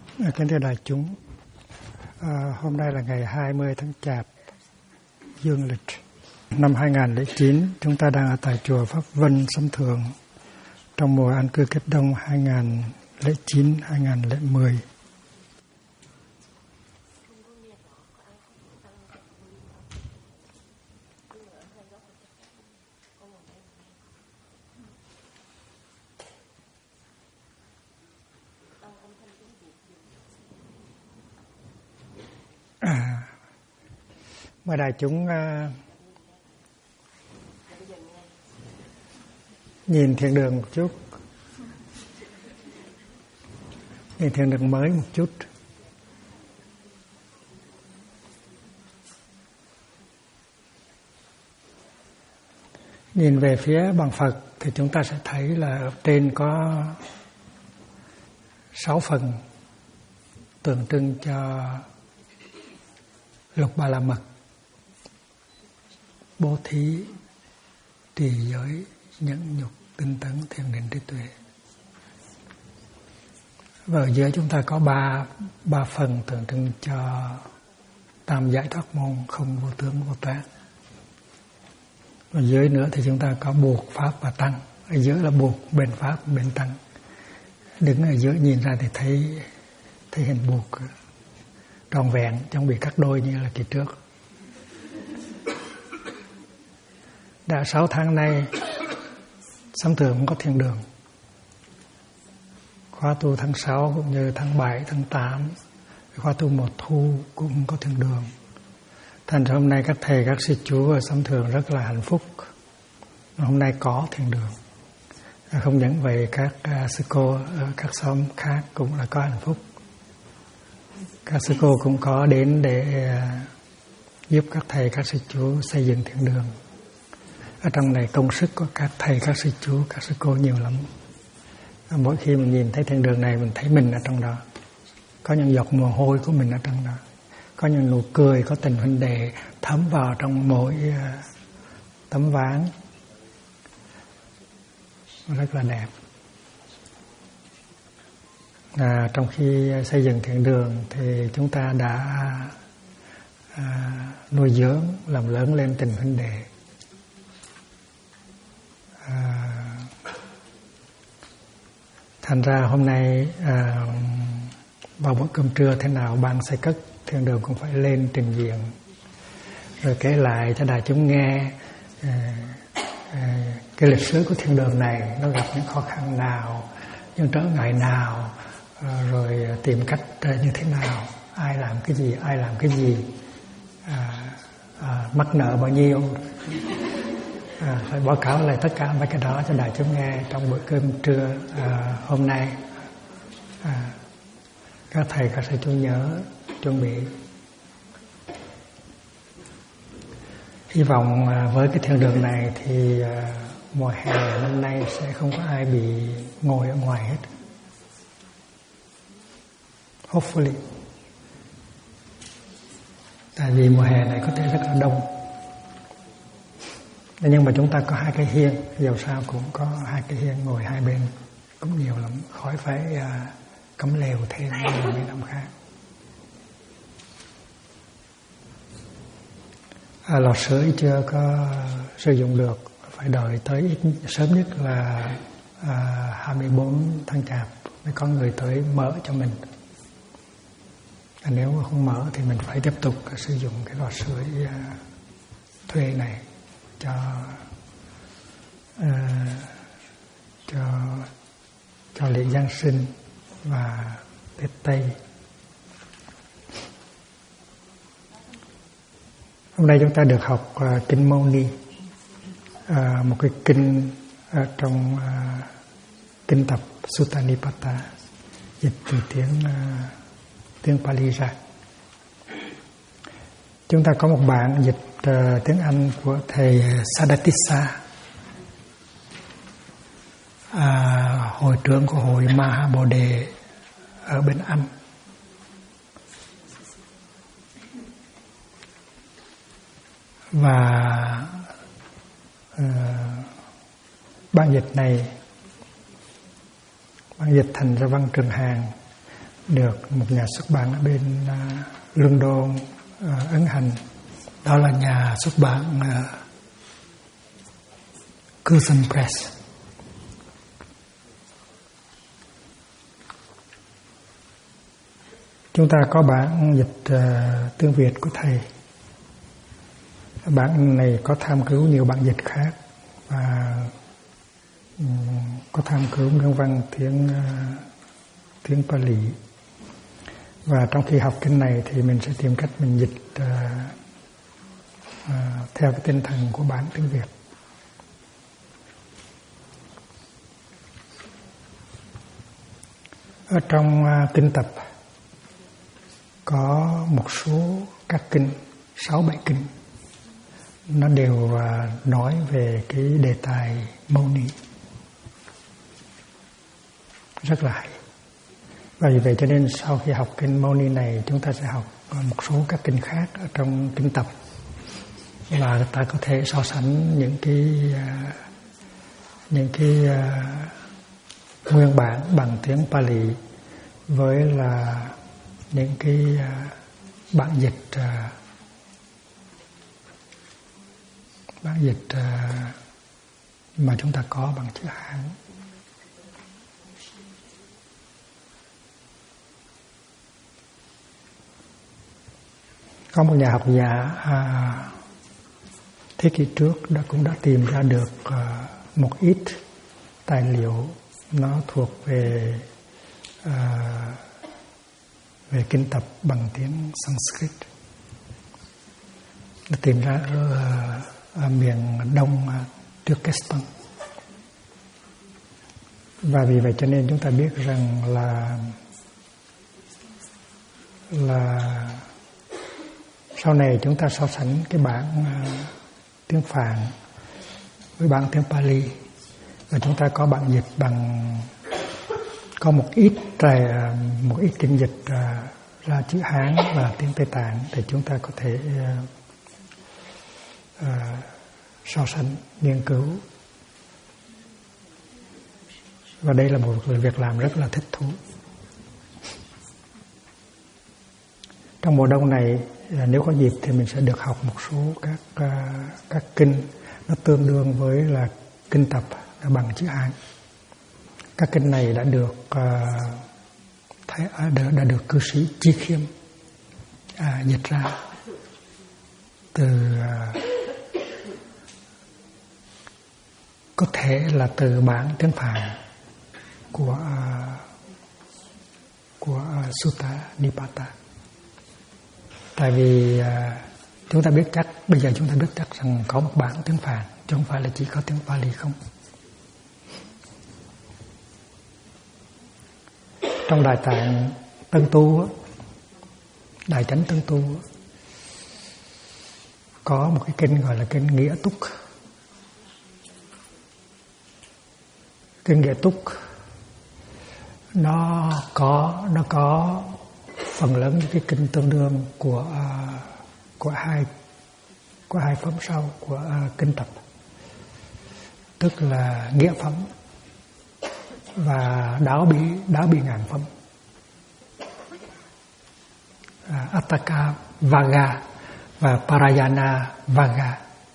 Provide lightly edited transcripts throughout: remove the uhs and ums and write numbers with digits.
Kính thưa đại chúng, hôm nay là ngày 20 tháng Chạp dương lịch năm 2009. Chúng ta đang ở tại chùa Pháp Vân, Sấm Thượng trong mùa an cư kết đông 2009-2010. Mời đại chúng nhìn thiền đường một chút, nhìn thiền đường mới một chút. Nhìn về phía bằng Phật thì chúng ta sẽ thấy là ở trên có 6 phần tượng trưng cho Lục Ba La Mật: bố thí, trì giới, nhẫn nhục, tinh tấn, thiền định, trí tuệ. Và ở dưới chúng ta có ba phần tượng trưng cho tam giải thoát môn: không, vô tướng, vô tác. Ở dưới nữa thì chúng ta có buộc, pháp và tăng. Ở dưới là buộc, bên pháp, bên tăng. Đứng ở dưới nhìn ra thì thấy hình buộc tròn vẹn, chẳng bị cắt đôi như là kỳ trước. Đã 6 tháng nay, Sấm Thượng cũng có thiền đường. Khóa tu tháng 6 cũng như tháng 7, tháng 8, khóa tu mùa thu cũng có thiền đường. Thành ra hôm nay các thầy, các sư chú ở Sấm Thượng rất là hạnh phúc. Hôm nay có thiền đường. Không những vậy, các sư cô ở các xóm khác cũng là có hạnh phúc. Các sư cô cũng có đến để giúp các thầy, các sư chú xây dựng thiền đường. Ở trong này công sức của các thầy, các sư chú, các sư cô nhiều lắm. Mỗi khi mình nhìn thấy thiền đường này, mình thấy mình ở trong đó. Có những giọt mồ hôi của mình ở trong đó. Có những nụ cười, có tình huynh đệ thấm vào trong mỗi tấm ván. Rất là đẹp. Trong khi xây dựng thiền đường thì chúng ta đã nuôi dưỡng, làm lớn lên tình huynh đệ. Thành ra hôm nay vào bữa cơm trưa thế nào, ban xây cất thiền đường cũng phải lên trình diện, rồi kể lại cho đại chúng nghe cái lịch sử của thiền đường này nó gặp những khó khăn nào, những trở ngại nào, rồi tìm cách như thế nào, ai làm cái gì, mắc nợ bao nhiêu. Phải báo cáo lại tất cả mấy cái đó cho đại chúng nghe trong bữa cơm trưa hôm nay. Các thầy, các sư chú nhớ chuẩn bị. Hy vọng với cái thiền đường này thì mùa hè năm nay sẽ không có ai bị ngồi ở ngoài hết. Hopefully. Tại vì mùa hè này có thể rất là đông. Nhưng mà chúng ta có 2 cái hiên, dầu sao cũng có 2 cái hiên ngồi hai bên cũng nhiều lắm, khỏi phải cắm lều thêm như mấy năm khác. Lò sưởi chưa có sử dụng được, phải đợi tới sớm nhất là 24 tháng Chạp mới có người tới mở cho mình. Nếu mà không mở thì mình phải tiếp tục sử dụng cái lò sưởi thuê này cho lễ Giáng sinh và Tết Tây. Hôm nay chúng ta được học kinh Mâu Ni, một cái kinh trong kinh tập Sutta Nipata, dịch từ tiếng Pali ra. Chúng ta có một bản dịch tiếng Anh của thầy Sadatissa, hội trưởng của hội Mahabodhi ở bên Anh. Và bản dịch này, bản dịch thành ra văn Trường Hàn, được một nhà xuất bản ở bên London ấn hành. Đó là nhà xuất bản Curzon Press. Chúng ta có bản dịch tiếng Việt của thầy. Bản này có tham cứu nhiều bản dịch khác và có tham cứu nguyên văn tiếng Pali. Và trong khi học kinh này thì mình sẽ tìm cách mình dịch theo cái tinh thần của bản tiếng Việt. Ở trong kinh tập có một số các kinh, 6-7 kinh, nó đều nói về cái đề tài Mâu Ni. Rất là hay. Và vì vậy cho nên sau khi học kinh Mâu Ni này, chúng ta sẽ học một số các kinh khác ở trong kinh tập, và ta có thể so sánh những cái nguyên bản bằng tiếng Pali với là những cái bản dịch mà chúng ta có bằng chữ Hán. Có một nhà học giả thế kỷ trước cũng đã tìm ra được một ít tài liệu nó thuộc về kinh tập bằng tiếng Sanskrit. Nó tìm ra ở miền đông Turkestan. Và vì vậy cho nên chúng ta biết rằng là sau này chúng ta so sánh cái bản tiếng Phạn với bản tiếng Pali, và chúng ta có bản dịch bằng có một ít kinh dịch ra chữ Hán và tiếng Tây Tạng, thì chúng ta có thể so sánh, nghiên cứu. Và đây là một việc làm rất là thích thú. Trong mùa đông này, nếu có dịp thì mình sẽ được học một số các kinh nó tương đương với là kinh tập bằng chữ Hán. Các kinh này đã được cư sĩ Chi Khiêm dịch ra từ có thể là từ bản tiếng Phạn của Sutta Nipata. Tại vì chúng ta biết chắc, bây giờ chúng ta biết chắc rằng có một bản tiếng Phạn, chứ không phải là chỉ có tiếng Pali không. Trong Đại Tạng Tân Tu, Đại Chánh Tân Tu, có một cái kinh gọi là kinh Nghĩa Túc. Kinh Nghĩa Túc nó có phần lớn những cái kinh tương đương của hai phẩm sau của kinh tập, tức là nghĩa phẩm và đáo bị ngàn phẩm, Attaka Vaga và Parayana Vaga.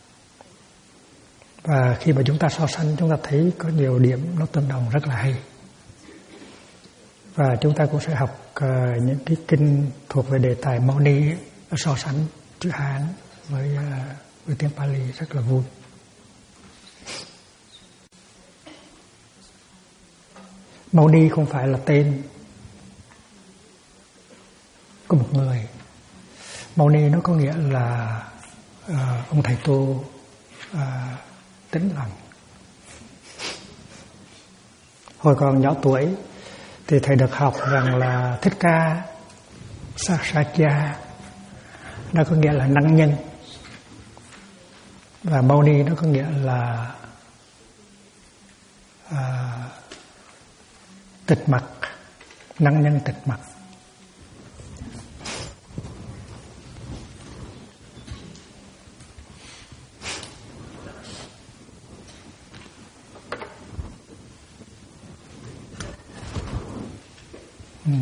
Và khi mà chúng ta so sánh, chúng ta thấy có nhiều điểm nó tương đồng rất là hay. Và chúng ta cũng sẽ học những cái kinh thuộc về đề tài Mâu Ni, so sánh chữ Hán với tiếng Pali rất là vui. Mâu Ni không phải là tên của một người. Mâu Ni nó có nghĩa là ông thầy tu tĩnh lặng. Hồi còn nhỏ tuổi thì thầy được học rằng là Thích Ca Sakya nó có nghĩa là năng nhân, và Mâu Ni nó có nghĩa là tịch mặc, năng nhân tịch mặc.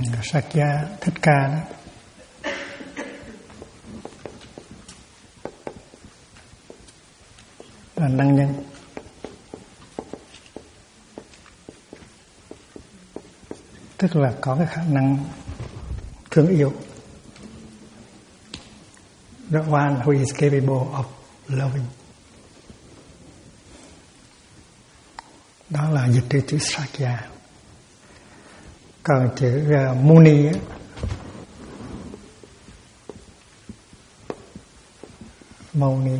Sakya Thích Ca đó. Là năng nhân. Tức là có cái khả năng thương yêu. The one who is capable of loving. Đó là dịch từ chữ Sakya. Còn chữ Muni á, Muni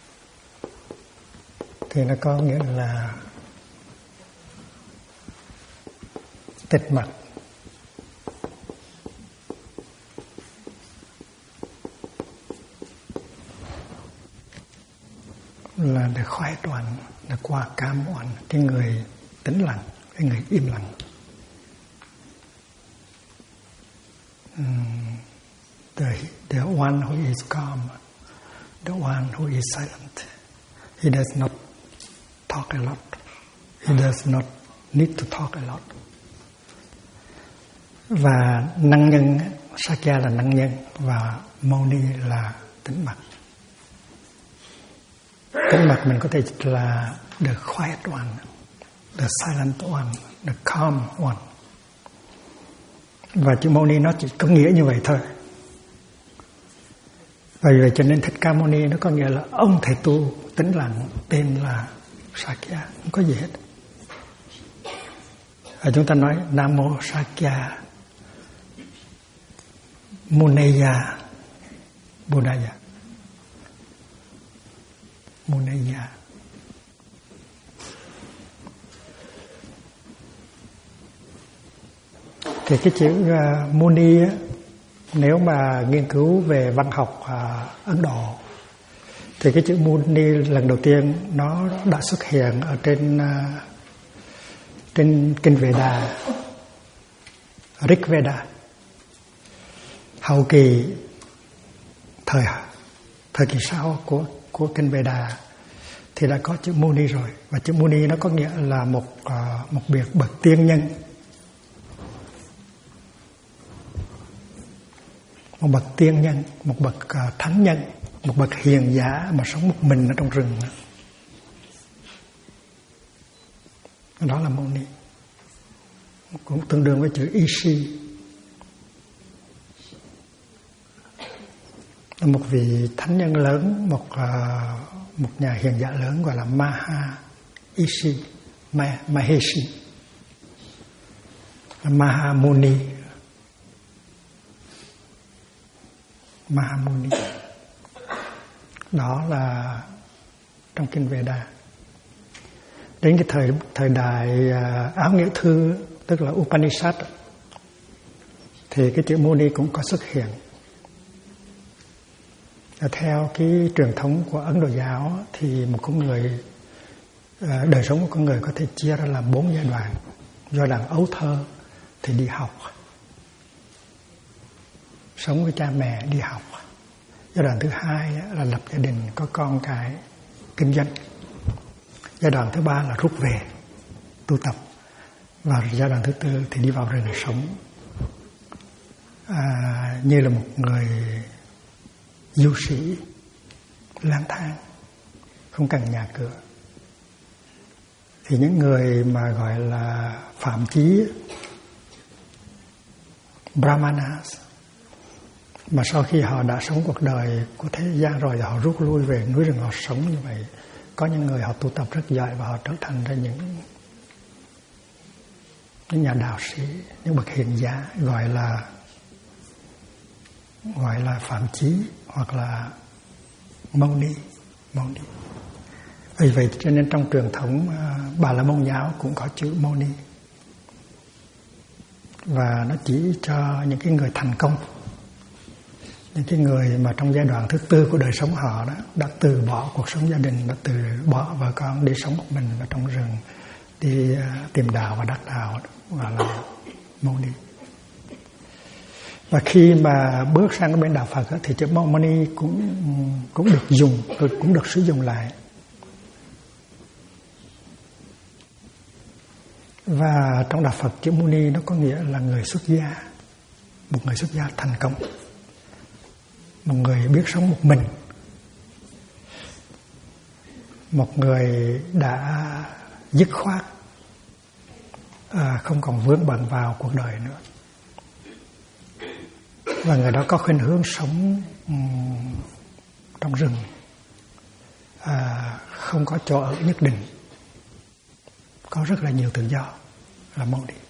thì nó có nghĩa là tịch mặc. Là để khoái toàn, là qua cam oan, cái người tĩnh lặng, cái người im lặng. The one who is calm, the one who is silent. He does not talk a lot. He does not need to talk a lot. Và năng nhân, Sakya là năng nhân và Moni là tĩnh mặc. Tĩnh mặc mình có thể dịch là the quiet one, the silent one, the calm one. Và chữ Moni nó chỉ có nghĩa như vậy thôi. Và vì vậy cho nên Thích Ca Mâu Ni nó có nghĩa là ông thầy tu tĩnh lặng tên là Sakya, không có gì hết. Và chúng ta nói Nam Mô Sakya Muneya Buddhaya. Muneya. Thì cái chữ Muni á, nếu mà nghiên cứu về văn học Ấn Độ thì cái chữ Muni lần đầu tiên nó đã xuất hiện ở trên kinh Veda, Rig Veda. Hậu kỳ thời kỳ sau của kinh Veda thì đã có chữ Muni rồi, và chữ Muni nó có nghĩa là một bậc tiên nhân, một bậc tiên nhân, một bậc thánh nhân, một bậc hiền giả mà sống một mình ở trong rừng. Đó là Muni, cũng tương đương với chữ Ishi, là một vị thánh nhân lớn, một nhà hiền giả lớn gọi là Maha Ishi, Maheshi, Maha Muni. Mahamuni. Đó là trong kinh Veda. Đến cái thời đại áo nghĩa thư, tức là Upanishad, thì cái chữ Muni cũng có xuất hiện. Theo cái truyền thống của Ấn Độ giáo thì một con người, đời sống của con người có thể chia ra làm 4 giai đoạn. Giai đoạn ấu thơ thì đi học, sống với cha mẹ, đi học. Giai đoạn thứ hai là lập gia đình, có con cái, kinh doanh. Giai đoạn thứ ba là rút về, tu tập. Và giai đoạn thứ tư thì đi vào rừng sống, như là một người du sĩ lang thang, không cần nhà cửa. Thì những người mà gọi là phạm chí, Brahmanas, mà sau khi họ đã sống cuộc đời của thế gian rồi, họ rút lui về núi rừng, họ sống như vậy. Có những người họ tu tập rất giỏi và họ trở thành ra những nhà đạo sĩ, những bậc hiền giả, gọi là phạm chí hoặc là Moni. Vì vậy cho nên trong truyền thống Bà La Môn giáo cũng có chữ Moni, và nó chỉ cho những cái người thành công, những cái người mà trong giai đoạn thứ tư của đời sống họ đó đã từ bỏ cuộc sống gia đình, đã từ bỏ vợ con, đi sống một mình ở trong rừng, đi tìm đạo và đắc đạo, gọi là Moni. Và khi mà bước sang cái bên đạo Phật thì chữ Moni cũng được dùng, cũng được sử dụng lại. Và trong đạo Phật chữ Muni nó có nghĩa là người xuất gia, một người xuất gia thành công, một người biết sống một mình, một người đã dứt khoát, không còn vướng bận vào cuộc đời nữa. Và người đó có khuynh hướng sống trong rừng, không có chỗ ở nhất định, có rất là nhiều tự do, là Mâu Ni.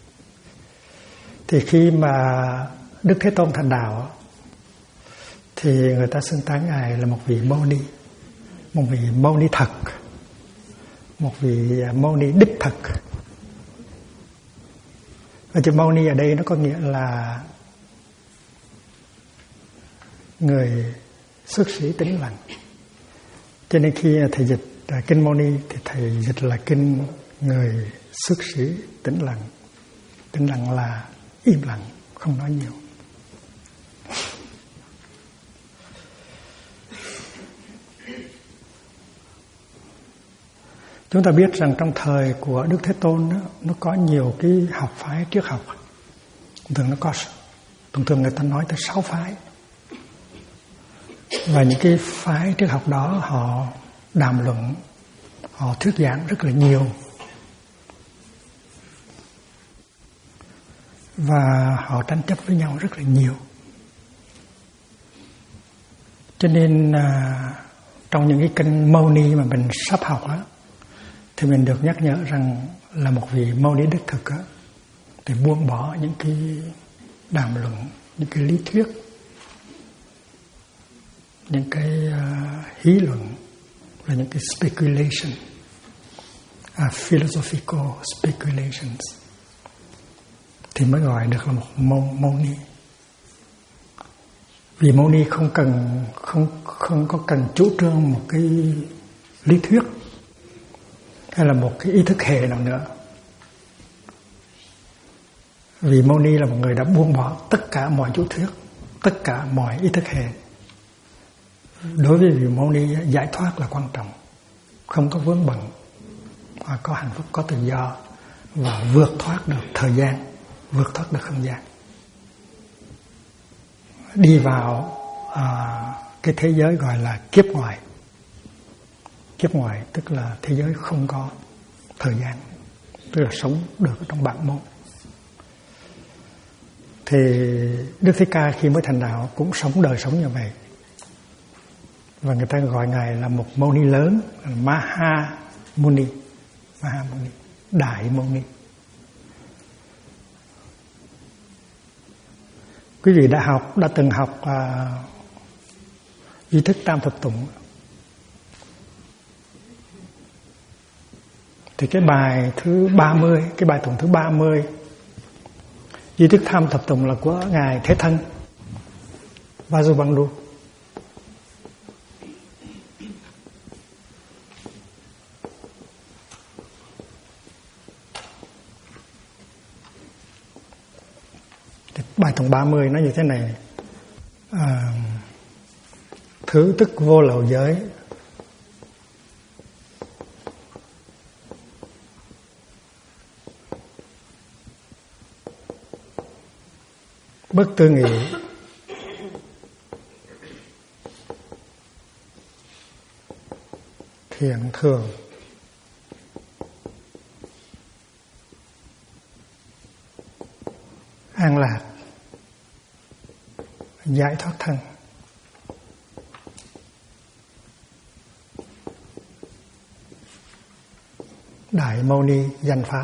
Thì khi mà Đức Thế Tôn thành đạo thì người ta xưng tán Ngài là một vị Mâu Ni, một vị Mâu Ni thật, một vị Mâu Ni đích thực. Và chữ Mâu Ni ở đây nó có nghĩa là người xuất sĩ tĩnh lặng. Cho nên khi thầy dịch kinh Mâu Ni thì thầy dịch là kinh người xuất sĩ tĩnh lặng. Tĩnh lặng là im lặng, không nói nhiều. Chúng ta biết rằng trong thời của Đức Thế Tôn đó, nó có nhiều cái học phái triết học. Thường người ta nói tới 6 phái. Và những cái phái triết học đó họ đàm luận, họ thuyết giảng rất là nhiều. Và họ tranh chấp với nhau rất là nhiều. Cho nên trong những cái kinh Mâu Ni mà mình sắp học á, thì mình được nhắc nhở rằng là một vị Mâu Ni đích thực á, thì buông bỏ những cái đàm luận, những cái lý thuyết, những cái hí luận, là những cái speculation, philosophical speculations, thì mới gọi được là một Mâu Ni. Vì Mâu Ni không có cần chủ trương một cái lý thuyết hay là một cái ý thức hệ nào nữa. Vì Mâu Ni là một người đã buông bỏ tất cả mọi chủ thuyết, tất cả mọi ý thức hệ. Đối với vị Mâu Ni, giải thoát là quan trọng, không có vướng bận, và có hạnh phúc, có tự do, và vượt thoát được thời gian, vượt thoát được không gian, đi vào cái thế giới gọi là kiếp ngoài. Kiếp ngoài tức là thế giới không có thời gian, tức là sống được trong bản môn. Thì Đức Thích Ca khi mới thành đạo cũng sống đời sống như vậy. Và người ta gọi Ngài là một Mâu Ni lớn, Maha Muni, Đại Mâu Ni. Quý vị đã từng học Duy Thức Tam Thập Tụng. Thì cái bài thứ 30, cái bài tụng thứ 30, Duy Thức Tam Thập Tụng là của Ngài Thế Thân Vasubandhu. Bài tụng 30 nó như thế này: thứ tức vô lậu giới, bất tư nghị, thiện thường, an lạc, giải thoát thân. Đại Mâu Ni danh pháp.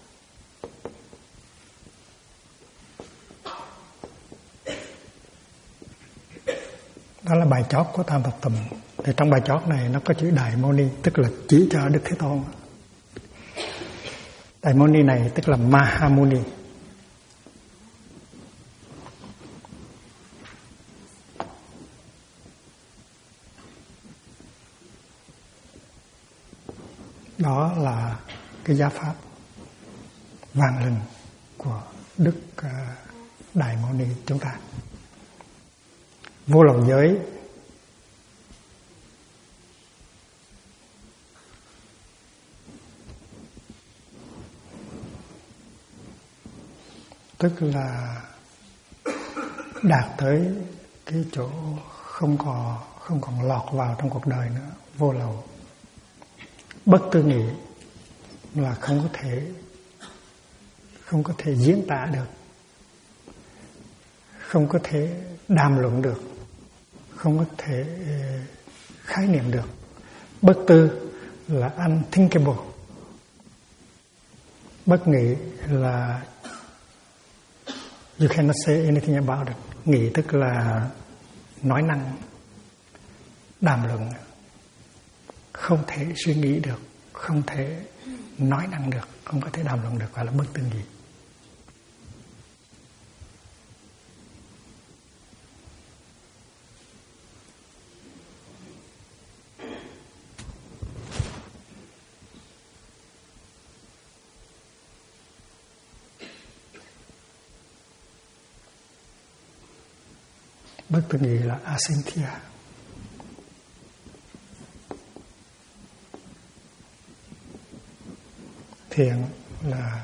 Đó là bài chót của Tam Thập Tụng. Thì trong bài chót này nó có chữ Đại Mâu Ni, tức là chỉ cho Đức Thế Tôn. Đại Mâu Ni này tức là Mahamuni. Đó là cái giáo pháp vạn lừng của Đức Đại Mâu Ni chúng ta. Vô lậu giới tức là đạt tới cái chỗ không còn lọt vào trong cuộc đời nữa, vô lậu. Bất tư nghị là không có thể diễn tả được, không có thể đàm luận được, không có thể khái niệm được. Bất tư là unthinkable. Bất nghị là you cannot say anything about it. Nghị tức là nói năng, đàm luận, không thể suy nghĩ được, không thể nói năng được, không có thể đàm luận được, gọi là bất tư nghị. Bất tư nghị là asynthia. Thiện là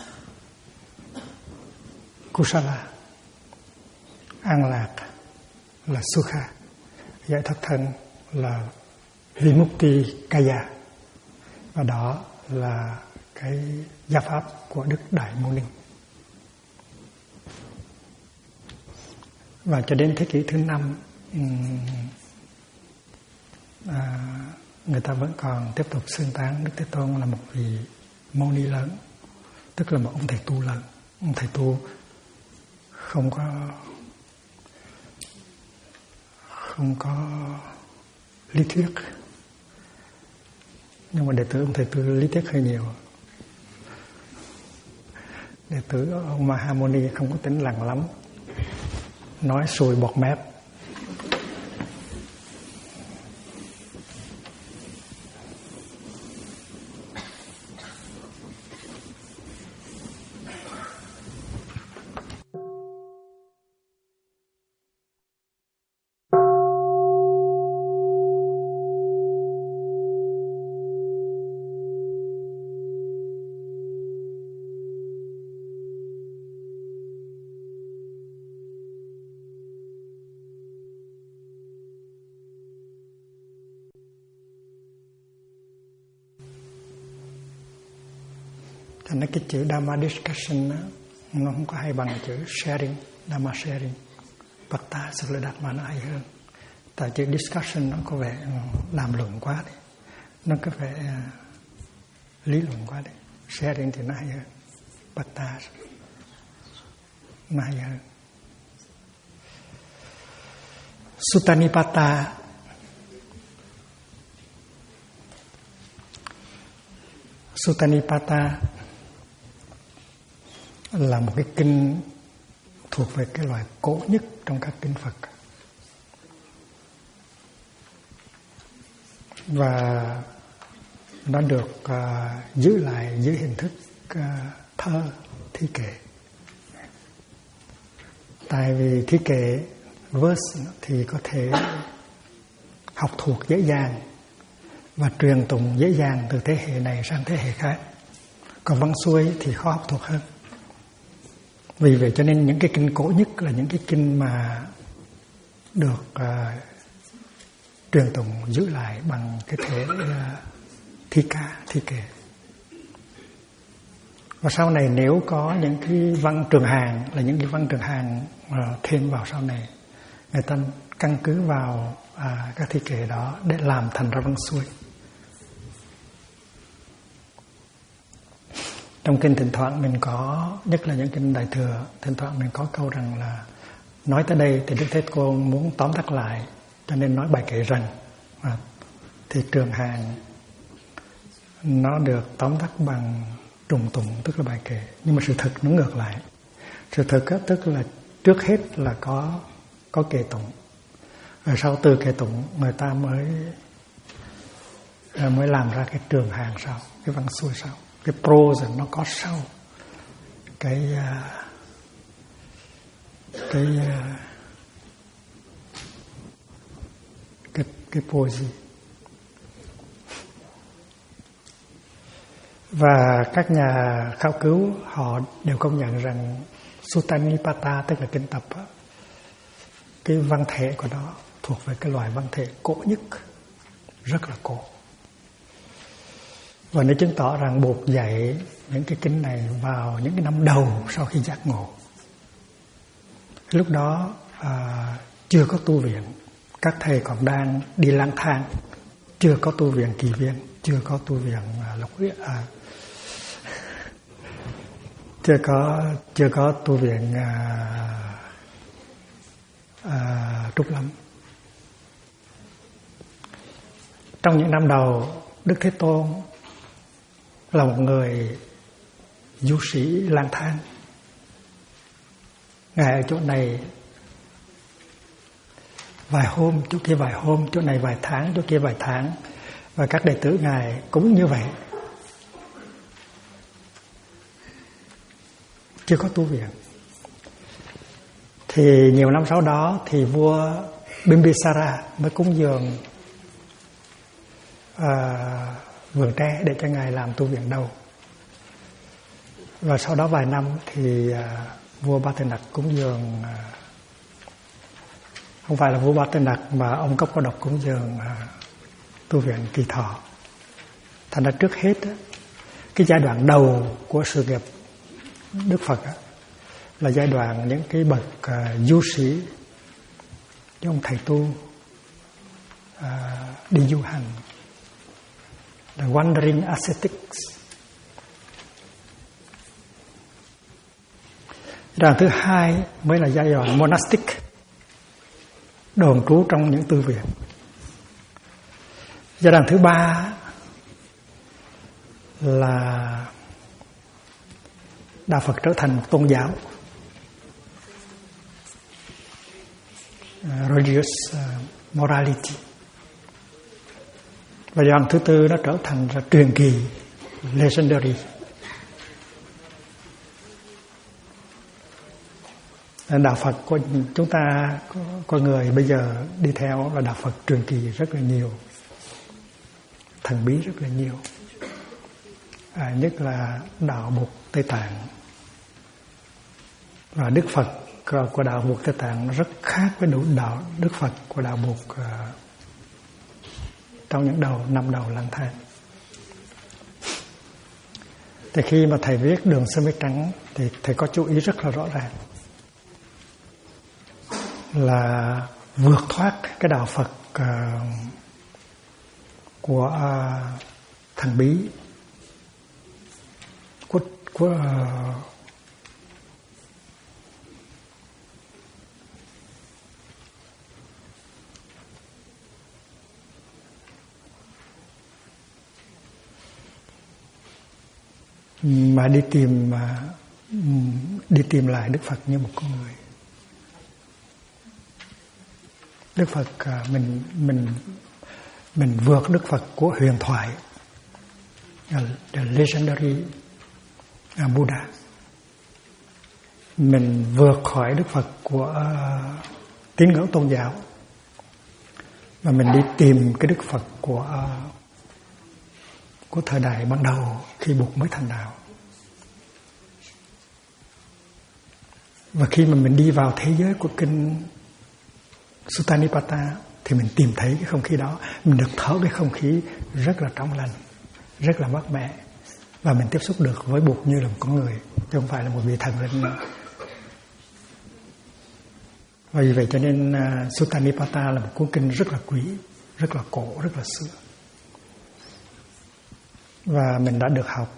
kusala, an lạc là sukha, giải thoát thân là vimukti kaya. Và đó là cái gia pháp của Đức Đại Mâu Ni. Và cho đến thế kỷ thứ 5, người ta vẫn còn tiếp tục xưng tán Đức Thế Tôn là một vị Mâu Ni lớn, tức là một ông thầy tu lớn. Ông thầy tu không có lý thuyết, nhưng mà đệ tử ông thầy tu lý thuyết hơi nhiều. Đệ tử ông Mahamuni không có tính lặng lắm, nói sùi bọt mép. Thành ra cái chữ Dhamma discussion đó, nó không có hay bằng chữ sharing, Dhamma sharing. Bhakta Sula Dhamma nó hay hơn. Tại chữ discussion nó có vẻ làm luận quá đấy, nó có vẻ lý luận quá đấy. Sharing thì nó hay hơn, Bhakta nó hay hơn. Sutta Nipata là một cái kinh thuộc về cái loại cổ nhất trong các kinh Phật, và nó được giữ lại dưới hình thức thơ, thi kệ. Tại vì thi kệ verse thì có thể học thuộc dễ dàng và truyền tụng dễ dàng từ thế hệ này sang thế hệ khác, còn văn xuôi thì khó học thuộc hơn. Vì vậy cho nên những cái kinh cổ nhất là những cái kinh mà được truyền tụng giữ lại bằng cái thể thi kệ. Và sau này nếu có những cái văn trường hàng, là những cái văn trường hàng thêm vào sau này, người ta căn cứ vào các thi kệ đó để làm thành ra văn xuôi. Trong kinh thỉnh thoảng mình có, nhất là những kinh Đại Thừa, thỉnh thoảng mình có câu rằng là nói tới đây thì Đức Thế Tôn muốn tóm tắt lại, cho nên nói bài kệ rằng thì trường hàng nó được tóm tắt bằng trùng tụng, tức là bài kệ. Nhưng mà sự thực nó ngược lại. Sự thực á, tức là trước hết là có kệ tụng, rồi sau từ kệ tụng người ta mới làm ra cái trường hàng sau, cái văn xuôi sau. Cái prose nó có sau cái poesy. Và các nhà khảo cứu họ đều công nhận rằng Sutta Nipata, tức là kinh tập, cái văn thể của nó thuộc về cái loại văn thể cổ nhất, rất là cổ. Và nó chứng tỏ rằng Bụt dạy những cái kinh này vào những cái năm đầu sau khi giác ngộ. Lúc đó chưa có tu viện, các thầy còn đang đi lang thang, chưa có tu viện Kỳ Viên, chưa có tu viện Lộc Huyết, chưa có tu viện Trúc Lâm. Trong những năm đầu, Đức Thế Tôn là một người du sĩ lang thang. Ngài ở chỗ này vài hôm, chỗ kia vài hôm, chỗ này vài tháng, chỗ kia vài tháng. Và các đệ tử Ngài cũng như vậy. Chưa có tu viện. Thì nhiều năm sau đó thì vua Bimbisara mới cúng dường vườn tre để cho Ngài làm tu viện đầu. Và sau đó vài năm thì vua Ba Tư Nặc cúng dường, không phải là vua Ba Tư Nặc mà ông Cốc Có Độc cúng dường tu viện Kỳ Thọ. Thành ra trước hết cái giai đoạn đầu của sự nghiệp Đức Phật là giai đoạn những cái bậc du sĩ, những ông thầy tu đi du hành, là wandering ascetics. Giai đoạn thứ hai mới là giai đoạn monastic, đồn trú trong những tư viện. Giai đoạn thứ ba là Đạo Phật trở thành một tôn giáo, religious morality. Và giai đoạn thứ tư nó trở thành là truyền kỳ, legendary. Đạo Phật của chúng ta, con người bây giờ đi theo là Đạo Phật truyền kỳ rất là nhiều, thần bí rất là nhiều. Nhất là Đạo Bụt Tây Tạng. Và Đức Phật của Đạo Bụt Tây Tạng rất khác với đạo Đức Phật của Đạo Bụt trong những năm đầu lang thang. Thì khi mà thầy viết Đường Sơ Mi Trắng thì thầy có chú ý rất là rõ ràng là vượt thoát cái đạo Phật của thần bí, của mà đi tìm lại Đức Phật như một con người. Đức Phật mình vượt Đức Phật của huyền thoại, the legendary Buddha. Mình vượt khỏi Đức Phật của tín ngưỡng tôn giáo, mà mình đi tìm cái Đức Phật của thời đại ban đầu khi Bụt mới thành đạo. Và khi mà mình đi vào thế giới của kinh Sutta Nipata thì mình tìm thấy cái không khí đó, mình được thở cái không khí rất là trong lành, rất là mát mẻ, và mình tiếp xúc được với Bụt như là một con người, chứ không phải là một vị thần linh nữa. Và vì vậy cho nên Sutta Nipata là một cuốn kinh rất là quý, rất là cổ, rất là xưa. Và mình đã được học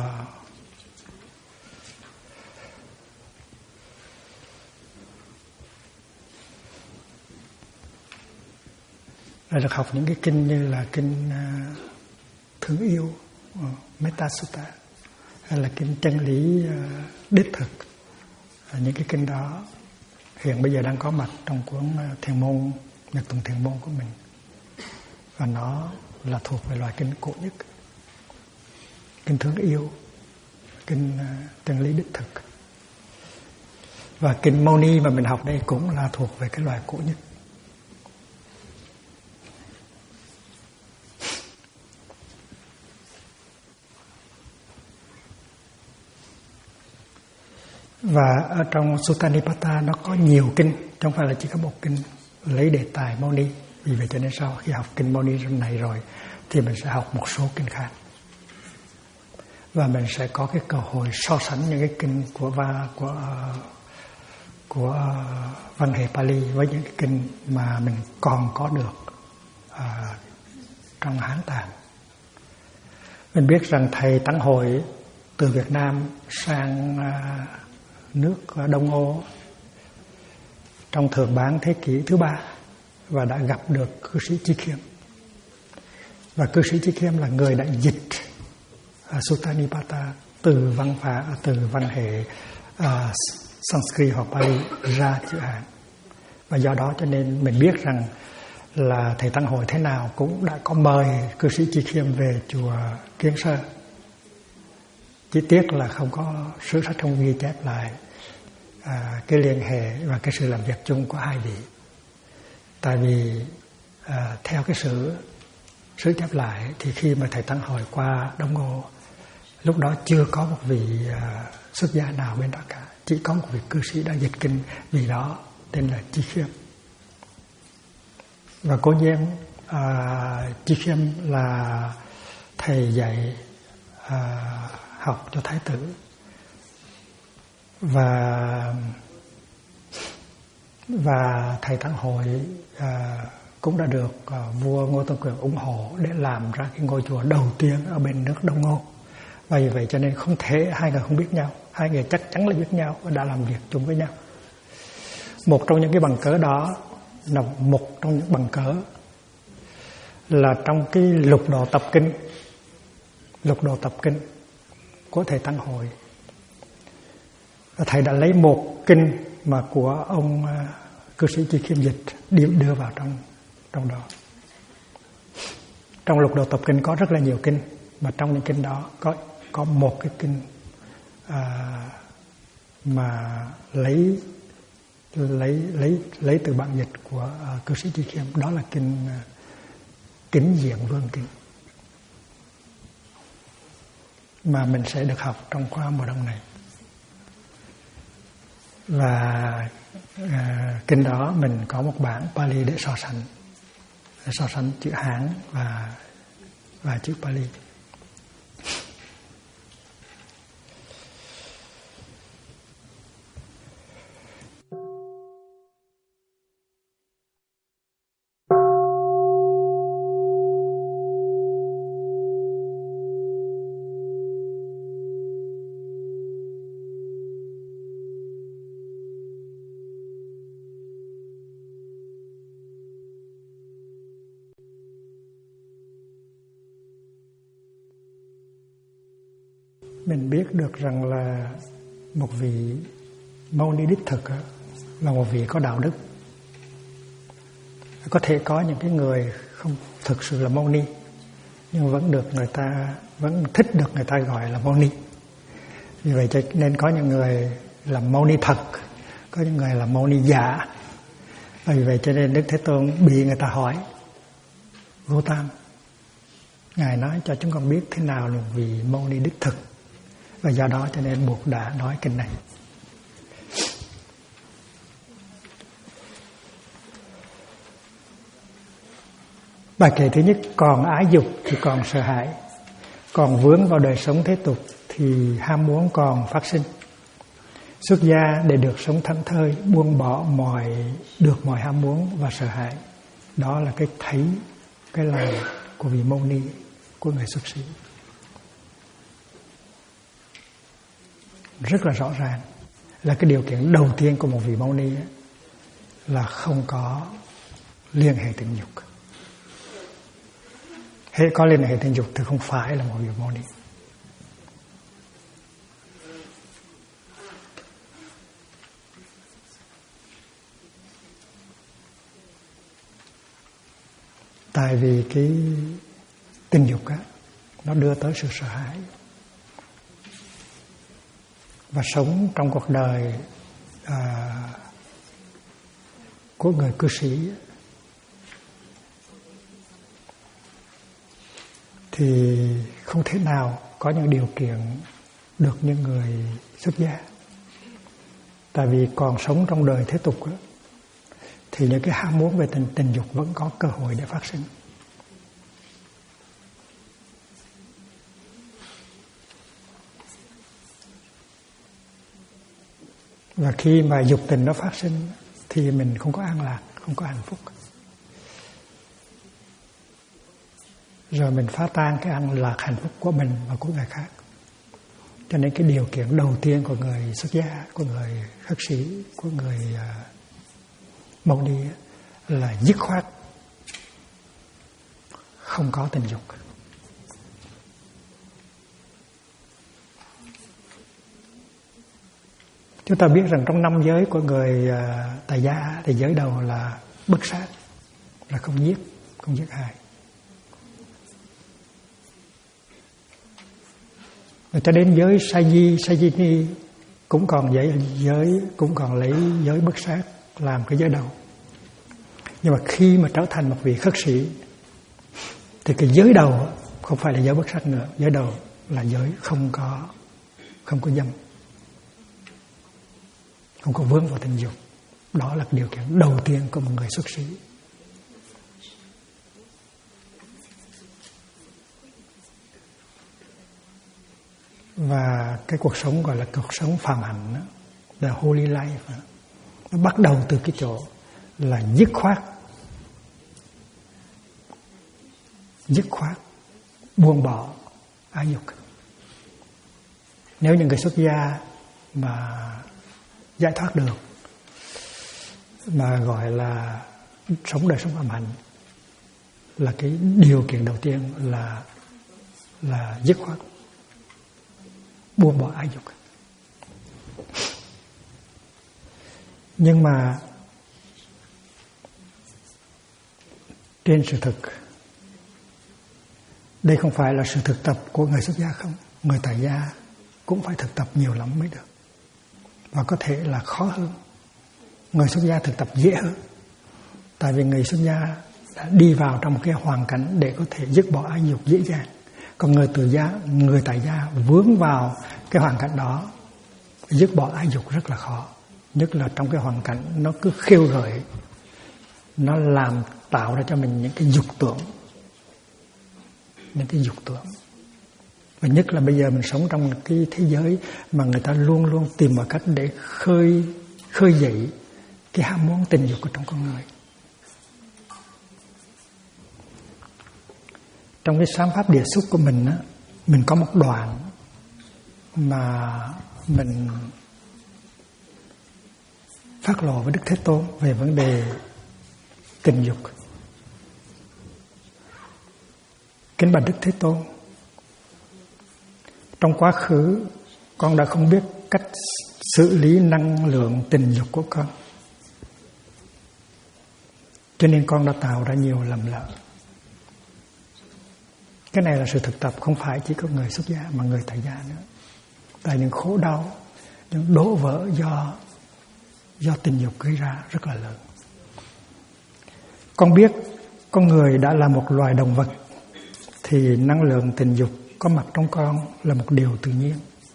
được học những cái kinh như là kinh thương yêu, Metta Sutta, hay là kinh chân lý đích thực. Những cái kinh đó hiện bây giờ đang có mặt trong cuốn Thiền môn, Nhật Tụng Thiền môn của mình, và nó là thuộc về loại kinh cổ nhất. Kinh thương yêu, kinh chân lý đích thực, và kinh Mâu Ni mà mình học đây cũng là thuộc về cái loại cổ nhất. Và ở trong Sutta Nipata nó có nhiều kinh, không phải là chỉ có một kinh lấy đề tài Mâu Ni. Vì vậy cho nên sau khi học kinh Mâu Ni này rồi thì mình sẽ học một số kinh khác. Và mình sẽ có cái cơ hội so sánh những cái kinh của văn hệ Pali với những cái kinh mà mình còn có được trong Hán Tạng. Mình biết rằng thầy Tăng Hội từ Việt Nam sang nước Đông Âu trong thượng bán thế kỷ thứ 3 và đã gặp được cư sĩ Chi Khiêm. Và cư sĩ Chi Khiêm là người đã dịch Sutta Nipata từ văn hệ Sanskrit hoặc Pali ra chữ Hán. Và do đó cho nên mình biết rằng là thầy Tăng Hội thế nào cũng đã có mời cư sĩ Chi Khiêm về chùa Kiến Sơn. Chỉ tiếc là không có sử sách không ghi chép lại cái liên hệ và cái sự làm việc chung của hai vị. Tại vì theo cái sử chép lại thì khi mà thầy Tăng Hội qua Đông Âu, lúc đó chưa có một vị xuất gia nào bên đó cả, chỉ có một vị cư sĩ đã dịch kinh vị đó tên là Chi Khiêm. Và cố nhiên Chi Khiêm là thầy dạy học cho thái tử, và thầy Tăng Hội cũng đã được vua Ngô Tôn Quyền ủng hộ để làm ra cái ngôi chùa đầu tiên ở bên nước Đông Âu. Và vì vậy cho nên không thể hai người không biết nhau, hai người chắc chắn là biết nhau và đã làm việc chung với nhau. Một trong những cái bằng cớ đó là một trong những bằng cớ là trong cái lục đồ tập kinh của thầy Tăng Hội, thầy đã lấy một kinh mà của ông cư sĩ Chi Khiêm dịch đưa vào trong đó. Trong lục đồ tập kinh có rất là nhiều kinh, mà trong những kinh đó có một cái kinh mà lấy từ bản dịch của cư sĩ Chi Khiêm, đó là kinh Kính Diện Vương Kinh mà mình sẽ được học trong khóa mùa đông này. Và kinh đó mình có một bản Pali để so sánh chữ Hán và chữ Pali. Mình biết được rằng là một vị Mâu Ni đích thực là một vị có đạo đức. Có thể có những cái người không thực sự là Mâu Ni, nhưng vẫn thích được người ta gọi là Mâu Ni. Vì vậy cho nên có những người là Mâu Ni thật, có những người là Mâu Ni giả. Vì vậy cho nên Đức Thế Tôn bị người ta hỏi, Gautam, Ngài nói cho chúng con biết thế nào là một vị Mâu Ni đích thực. Và do đó cho nên Bụt đã nói kinh này. Bài kệ thứ nhất: còn ái dục thì còn sợ hãi, còn vướng vào đời sống thế tục thì ham muốn còn phát sinh. Xuất gia để được sống thảnh thơi, buông bỏ mọi ham muốn và sợ hãi. Đó là cái thấy, cái làm của vị Mâu Ni, của người xuất sĩ. Rất là rõ ràng là cái điều kiện đầu tiên của một vị Mâu Ni là không có liên hệ tình dục. Hễ có liên hệ tình dục thì không phải là một vị Mâu Ni. Tại vì cái tình dục nó đưa tới sự sợ hãi. Và sống trong cuộc đời của người cư sĩ thì không thể nào có những điều kiện được như người xuất gia. Tại vì còn sống trong đời thế tục đó, thì những cái ham muốn về tình dục vẫn có cơ hội để phát sinh. Và khi mà dục tình nó phát sinh thì mình không có an lạc, không có hạnh phúc. Rồi mình phá tan cái an lạc hạnh phúc của mình và của người khác. Cho nên cái điều kiện đầu tiên của người xuất gia, của người khất sĩ, của người mâu ni là dứt khoát không có tình dục. Chúng ta biết rằng trong 5 giới của người tại gia thì giới đầu là bất sát, là không giết hại. Và cho đến giới Sajini cũng còn lấy giới bất sát làm cái giới đầu. Nhưng mà khi mà trở thành một vị khất sĩ thì cái giới đầu không phải là giới bất sát nữa, giới đầu là giới không có dâm, không có vướng vào tình dục. Đó là điều kiện đầu tiên của một người xuất sĩ. Và cái cuộc sống gọi là cuộc sống phàm hạnh đó, là holy life đó. Nó bắt đầu từ cái chỗ là dứt khoát buông bỏ ái dục. Nếu những người xuất gia mà giải thoát được, mà gọi là sống đời sống phàm hạnh, là cái điều kiện đầu tiên là dứt khoát buông bỏ ái dục. Nhưng mà trên sự thực, đây không phải là sự thực tập của người xuất gia không. Người tại gia cũng phải thực tập nhiều lắm mới được. Và có thể là khó hơn. Người xuất gia thực tập dễ hơn. Tại vì người xuất gia đã đi vào trong một cái hoàn cảnh để có thể dứt bỏ ái dục dễ dàng. Còn người tại gia vướng vào cái hoàn cảnh đó, dứt bỏ ái dục rất là khó. Nhất là trong cái hoàn cảnh nó cứ khiêu gợi, nó tạo ra cho mình những cái dục tưởng. Và nhất là bây giờ mình sống trong cái thế giới mà người ta luôn luôn tìm mọi cách để khơi dậy cái ham muốn tình dục của trong con người. Trong cái sám pháp địa xúc của mình á, mình có một đoạn mà mình phát lộ với Đức Thế Tôn về vấn đề tình dục. Kính bạch Đức Thế Tôn, trong quá khứ con đã không biết cách xử lý năng lượng tình dục của con, cho nên con đã tạo ra nhiều lầm lỡ. Cái này là sự thực tập, không phải chỉ có người xuất gia mà người tại gia nữa. Tại những khổ đau, những đổ vỡ do tình dục gây ra rất là lớn. Con biết con người đã là một loài động vật thì năng lượng tình dục có mặt trong con là một điều tự nhiên.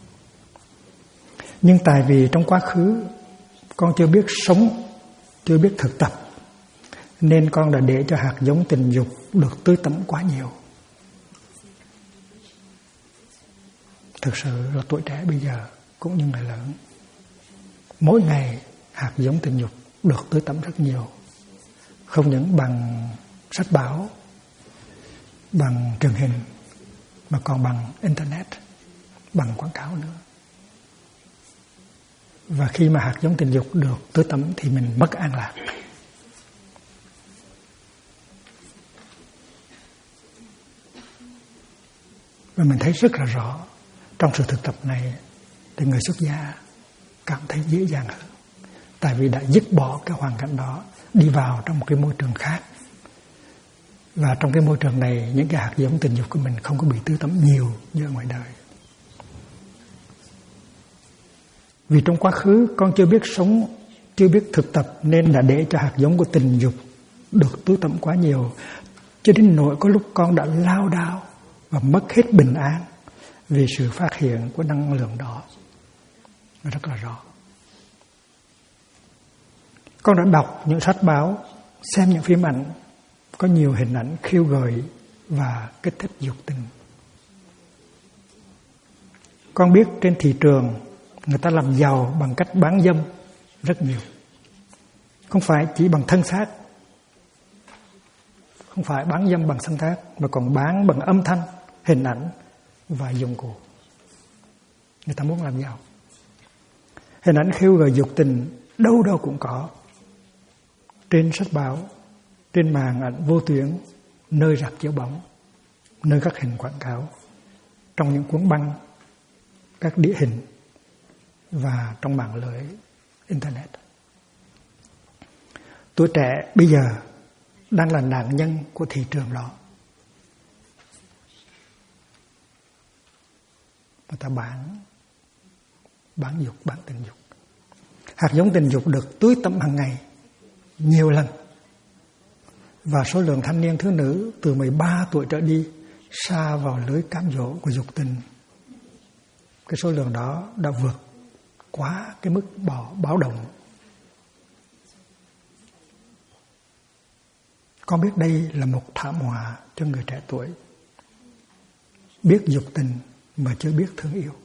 Nhưng tại vì trong quá khứ con chưa biết sống, chưa biết thực tập, nên con đã để cho hạt giống tình dục được tưới tẩm quá nhiều. Thực sự là tuổi trẻ bây giờ cũng như người lớn, mỗi ngày hạt giống tình dục được tưới tẩm rất nhiều. Không những bằng sách báo, bằng truyền hình, mà còn bằng internet, bằng quảng cáo nữa. Và khi mà hạt giống tình dục được tưới tẩm thì mình mất an lạc. Và mình thấy rất là rõ trong sự thực tập này thì người xuất gia cảm thấy dễ dàng hơn. Tại vì đã dứt bỏ cái hoàn cảnh đó, đi vào trong một cái môi trường khác. Và trong cái môi trường này, những cái hạt giống tình dục của mình không có bị tưới tẩm nhiều như ở ngoài đời. Vì trong quá khứ con chưa biết sống, chưa biết thực tập, nên đã để cho hạt giống của tình dục được tưới tẩm quá nhiều, cho đến nỗi có lúc con đã lao đao và mất hết bình an vì sự phát hiện của năng lượng đó. Rất là rõ. Con đã đọc những sách báo, xem những phim ảnh có nhiều hình ảnh khiêu gợi và kích thích dục tình. Con biết trên thị trường người ta làm giàu bằng cách bán dâm rất nhiều. Không phải chỉ bằng thân xác, không phải bán dâm bằng thân xác, mà còn bán bằng âm thanh, hình ảnh và dụng cụ. Người ta muốn làm giàu. Hình ảnh khiêu gợi dục tình đâu đâu cũng có. Trên sách báo, trên màn ảnh vô tuyến, nơi rạp chiếu bóng, nơi các hình quảng cáo, trong những cuốn băng, các đĩa hình và trong mạng lưới Internet. Tuổi trẻ bây giờ đang là nạn nhân của thị trường đó. Người ta bán dục, bán tình dục. Hạt giống tình dục được tưới tẩm hàng ngày nhiều lần. Và số lượng thanh niên thiếu nữ từ 13 tuổi trở đi sa vào lưới cám dỗ của dục tình. Cái số lượng đó đã vượt quá cái mức báo động. Con biết đây là một thảm họa cho người trẻ tuổi. Biết dục tình mà chưa biết thương yêu.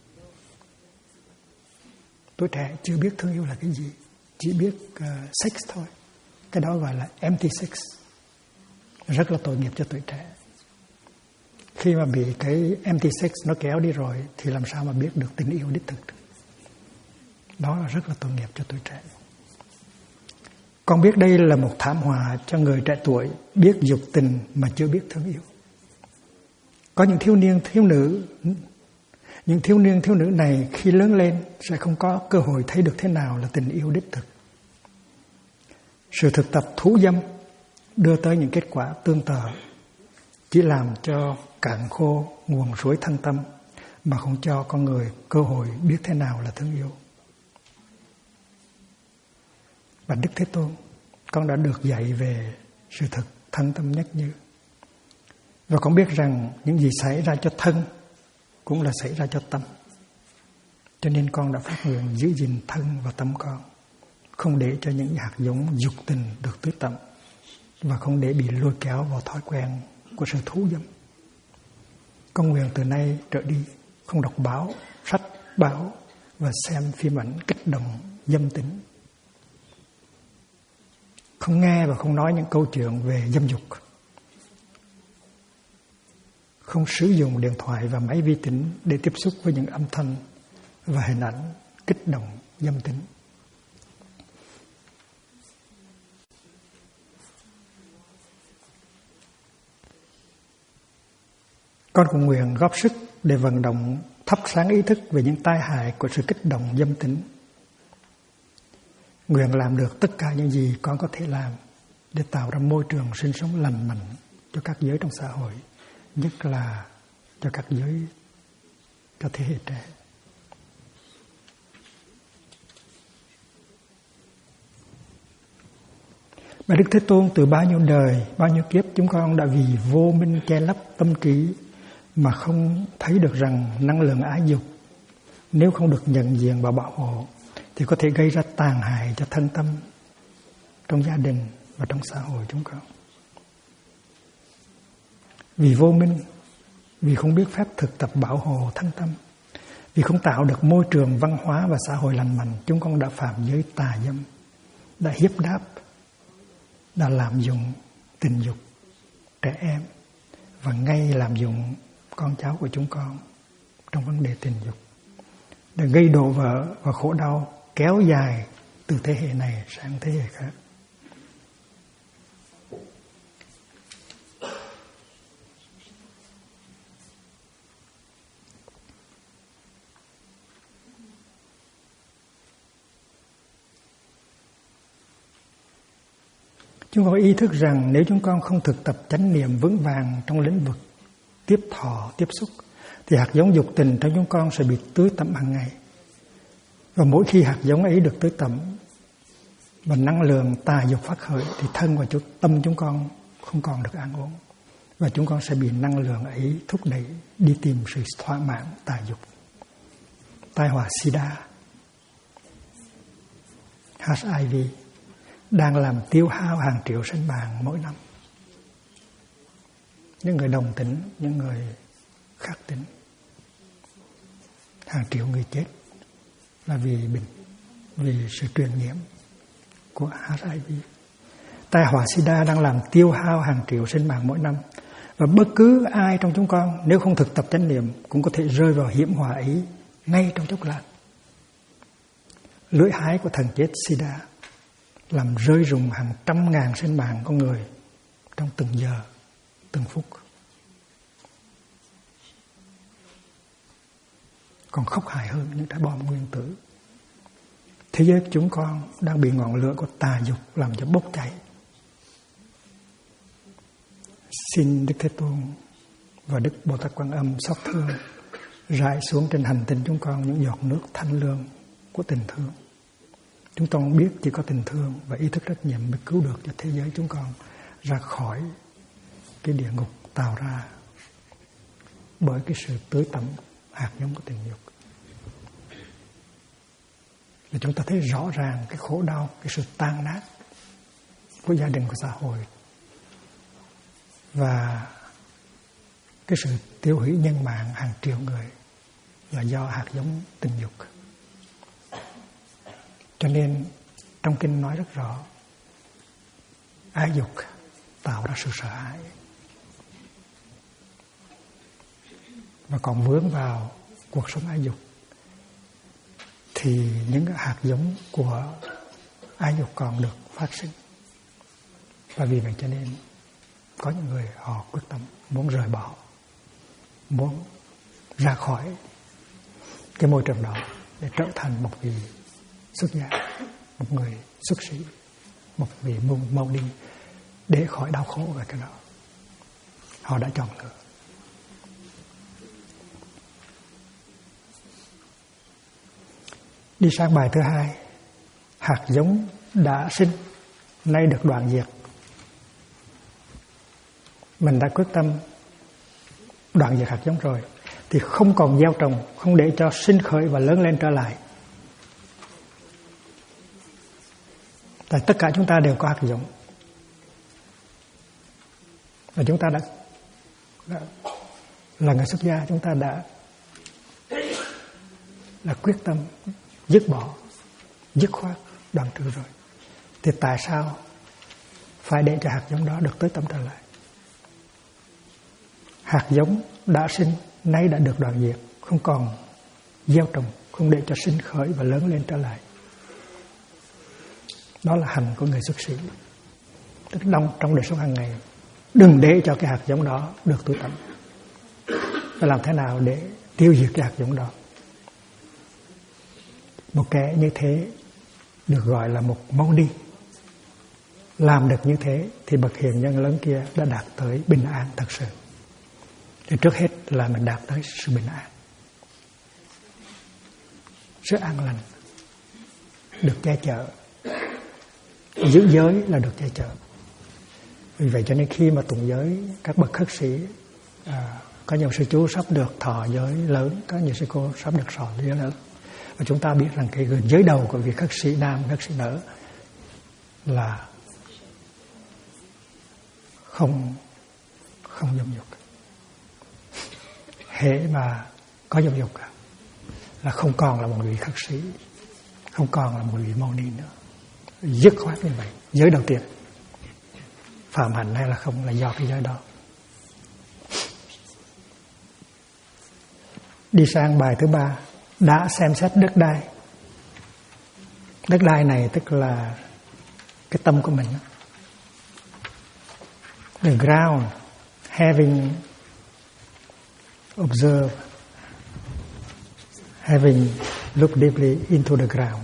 Tuổi trẻ chưa biết thương yêu là cái gì, chỉ biết sex thôi. Cái đó gọi là empty sex. Rất là tội nghiệp cho tuổi trẻ. Khi mà bị cái empty sex nó kéo đi rồi thì làm sao mà biết được tình yêu đích thực. Đó là rất là tội nghiệp cho tuổi trẻ. Con biết đây là một thảm họa cho người trẻ tuổi biết dục tình mà chưa biết thương yêu. Có những thiếu niên thiếu nữ này khi lớn lên sẽ không có cơ hội thấy được thế nào là tình yêu đích thực. Sự thực tập thú dâm đưa tới những kết quả tương tự, chỉ làm cho cạn khô nguồn suối thân tâm mà không cho con người cơ hội biết thế nào là thương yêu. Và Đức Thế Tôn, con đã được dạy về sự thực thân tâm nhất như. Và con biết rằng những gì xảy ra cho thân cũng là xảy ra cho tâm. Cho nên con đã phát nguyện giữ gìn thân và tâm con, không để cho những hạt giống dục tình được tưới tẩm và không để bị lôi kéo vào thói quen của sự thú dâm. Con nguyện từ nay trở đi không đọc báo, sách báo và xem phim ảnh kích động dâm tính, không nghe và không nói những câu chuyện về dâm dục, không sử dụng điện thoại và máy vi tính để tiếp xúc với những âm thanh và hình ảnh kích động dâm tính. Con cũng nguyện góp sức để vận động thắp sáng ý thức về những tai hại của sự kích động dâm tính. Nguyện làm được tất cả những gì con có thể làm để tạo ra môi trường sinh sống lành mạnh cho các giới trong xã hội, nhất là cho các giới, cho thế hệ trẻ. Mà Đức Thế Tôn từ bao nhiêu đời, bao nhiêu kiếp chúng con đã vì vô minh che lấp tâm trí mà không thấy được rằng năng lượng ái dục nếu không được nhận diện và bảo hộ thì có thể gây ra tàn hại cho thân tâm trong gia đình và trong xã hội chúng con. Vì vô minh, vì không biết phép thực tập bảo hộ thân tâm, vì không tạo được môi trường văn hóa và xã hội lành mạnh, chúng con đã phạm giới tà dâm, đã hiếp đáp, đã lạm dụng tình dục trẻ em và ngay lạm dụng con cháu của chúng con trong vấn đề tình dục, đã gây đổ vỡ và khổ đau kéo dài từ thế hệ này sang thế hệ khác. Chúng con ý thức rằng nếu chúng con không thực tập chánh niệm vững vàng trong lĩnh vực tiếp thọ, tiếp xúc, thì hạt giống dục tình trong chúng con sẽ bị tưới tẩm hàng ngày. Và mỗi khi hạt giống ấy được tưới tẩm và năng lượng tà dục phát khởi thì thân và tâm chúng con không còn được an ổn. Và chúng con sẽ bị năng lượng ấy thúc đẩy đi tìm sự thỏa mãn tà dục. Tai họa SIDA, HIV, đang làm tiêu hao hàng triệu sinh mạng mỗi năm. Những người đồng tính, những người khác tính. Hàng triệu người chết là vì sự truyền nhiễm của HIV. Tai họa SIDA đang làm tiêu hao hàng triệu sinh mạng mỗi năm. Và bất cứ ai trong chúng con nếu không thực tập chánh niệm cũng có thể rơi vào hiểm họa ấy ngay trong chốc lát. Lưỡi hái của thần chết SIDA làm rơi rụng hàng trăm ngàn sinh mạng con người trong từng giờ, từng phút. Còn khốc hại hơn những trái bom nguyên tử. Thế giới chúng con đang bị ngọn lửa của tà dục làm cho bốc cháy. Xin Đức Thế Tôn và Đức Bồ Tát Quan Âm xót thương rải xuống trên hành tinh chúng con những giọt nước thanh lương của tình thương. Chúng con biết chỉ có tình thương và ý thức trách nhiệm mới cứu được cho thế giới chúng con ra khỏi cái địa ngục tạo ra bởi cái sự tưới tẩm hạt giống của tình dục. Và chúng ta thấy rõ ràng cái khổ đau, cái sự tan nát của gia đình, của xã hội và cái sự tiêu hủy nhân mạng hàng triệu người là do hạt giống tình dục. Cho nên trong kinh nói rất rõ, ái dục tạo ra sự sợ hãi. Và còn vướng vào cuộc sống ái dục thì những cái hạt giống của ái dục còn được phát sinh. Và vì vậy cho nên có những người họ quyết tâm muốn rời bỏ, muốn ra khỏi cái môi trường đó để trở thành một vị xuất gia, một người xuất sĩ, một vị mau đi để khỏi đau khổ về cái đó. Họ đã chọn lựa. Đi sang bài thứ hai, hạt giống đã sinh, nay được đoạn diệt. Mình đã quyết tâm đoạn diệt hạt giống rồi thì không còn gieo trồng, không để cho sinh khởi và lớn lên trở lại. Tại tất cả chúng ta đều có hạt giống. Và chúng ta đã là người xuất gia, chúng ta đã quyết tâm dứt bỏ, dứt khoát, đoạn trừ rồi. Thì tại sao phải để cho hạt giống đó được tới tâm trở lại? Hạt giống đã sinh, nay đã được đoạn diệt, không còn gieo trồng, không để cho sinh khởi và lớn lên trở lại. Đó là hành của người xuất sĩ. Tức trong đời sống hàng ngày, đừng để cho cái hạt giống đó được tưới tẩm. Phải làm thế nào để tiêu diệt cái hạt giống đó? Một kẻ như thế được gọi là một mâu ni. Làm được như thế thì bậc hiền nhân lớn kia đã đạt tới bình an thật sự. Thì trước hết là mình đạt tới sự bình an, sự an lành, được che chở. Giữ giới là được che chở. Vì vậy cho nên khi mà tụng giới, các bậc khất sĩ, có nhiều sư chú sắp được thọ giới lớn, có nhiều sư cô sắp được thọ giới lớn. Và chúng ta biết rằng cái giới đầu của vị khất sĩ nam, khất sĩ nữ là không dâm dục. Hễ mà có dâm dục là không còn là một vị khất sĩ, không còn là một vị mâu ni nữa. Dứt khoát như vậy. Giới đầu tiên phạm hạnh hay là không là do cái giới đó. Đi sang bài thứ ba, đã xem xét đất đai. Đất đai này tức là cái tâm của mình. The ground, having observed, having looked deeply into the ground.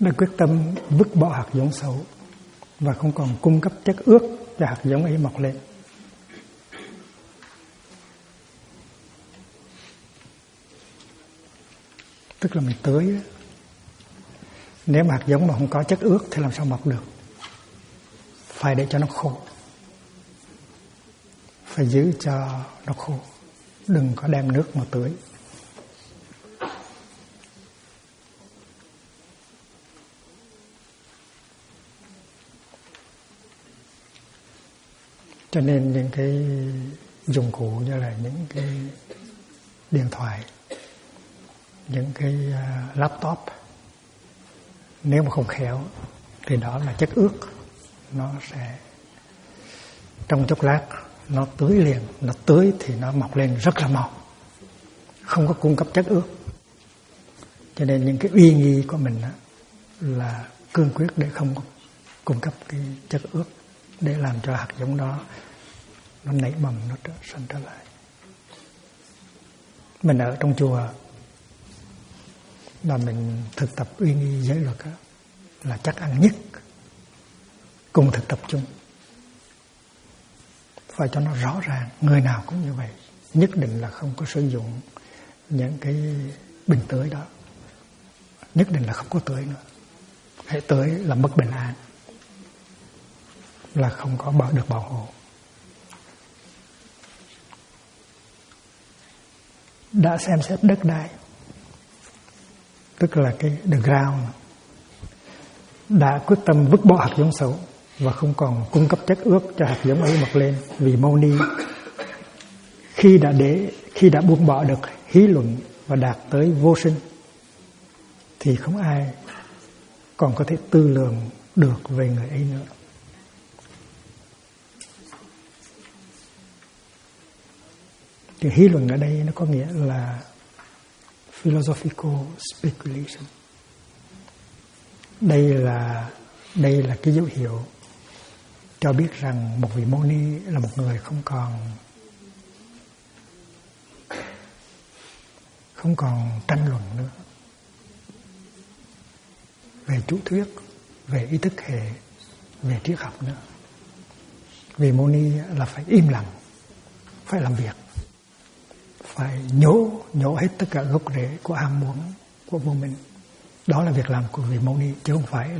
đã quyết tâm vứt bỏ hạt giống xấu và không còn cung cấp chất ướt cho hạt giống ấy mọc lên. Tức là mình tưới. Nếu mà hạt giống mà không có chất ướt thì làm sao mọc được? Phải để cho nó khô. Phải giữ cho nó khô. Đừng có đem nước mà tưới. Cho nên những cái dụng cụ như là những cái điện thoại, những cái laptop, nếu mà không khéo thì đó là chất ướt. Nó sẽ trong chốc lát nó tưới liền, nó tưới thì nó mọc lên rất là mau, không có cung cấp chất ướt. Cho nên những cái uy nghi của mình là cương quyết để không cung cấp cái chất ướt để làm cho hạt giống đó nó nảy mầm, nó sanh trở lại. Mình ở trong chùa mà mình thực tập uy nghi giới luật là chắc ăn nhất, cùng thực tập chung. Phải cho nó rõ ràng, người nào cũng như vậy. Nhất định là không có sử dụng những cái bình tưới đó. Nhất định là không có tưới nữa. Hãy tưới là mất bình an, là không có được bảo hộ. Đã xem xét đất đai, tức là cái the ground, đã quyết tâm vứt bỏ hạt giống xấu và không còn cung cấp chất ướt cho hạt giống ấy mọc lên. Vì Mâu Ni khi đã buông bỏ được hí luận và đạt tới vô sinh thì không ai còn có thể tư lượng được về người ấy nữa. Thì hí luận ở đây nó có nghĩa là philosophical speculation. Đây là cái dấu hiệu cho biết rằng một vị Mâu Ni là một người không còn tranh luận nữa về chủ thuyết, về ý thức hệ, về triết học nữa. Vị Mâu Ni là phải im lặng, phải làm việc, phải nhổ hết tất cả gốc rễ của ham muốn, của vô minh. Đó là việc làm của vị Mâu Ni, chứ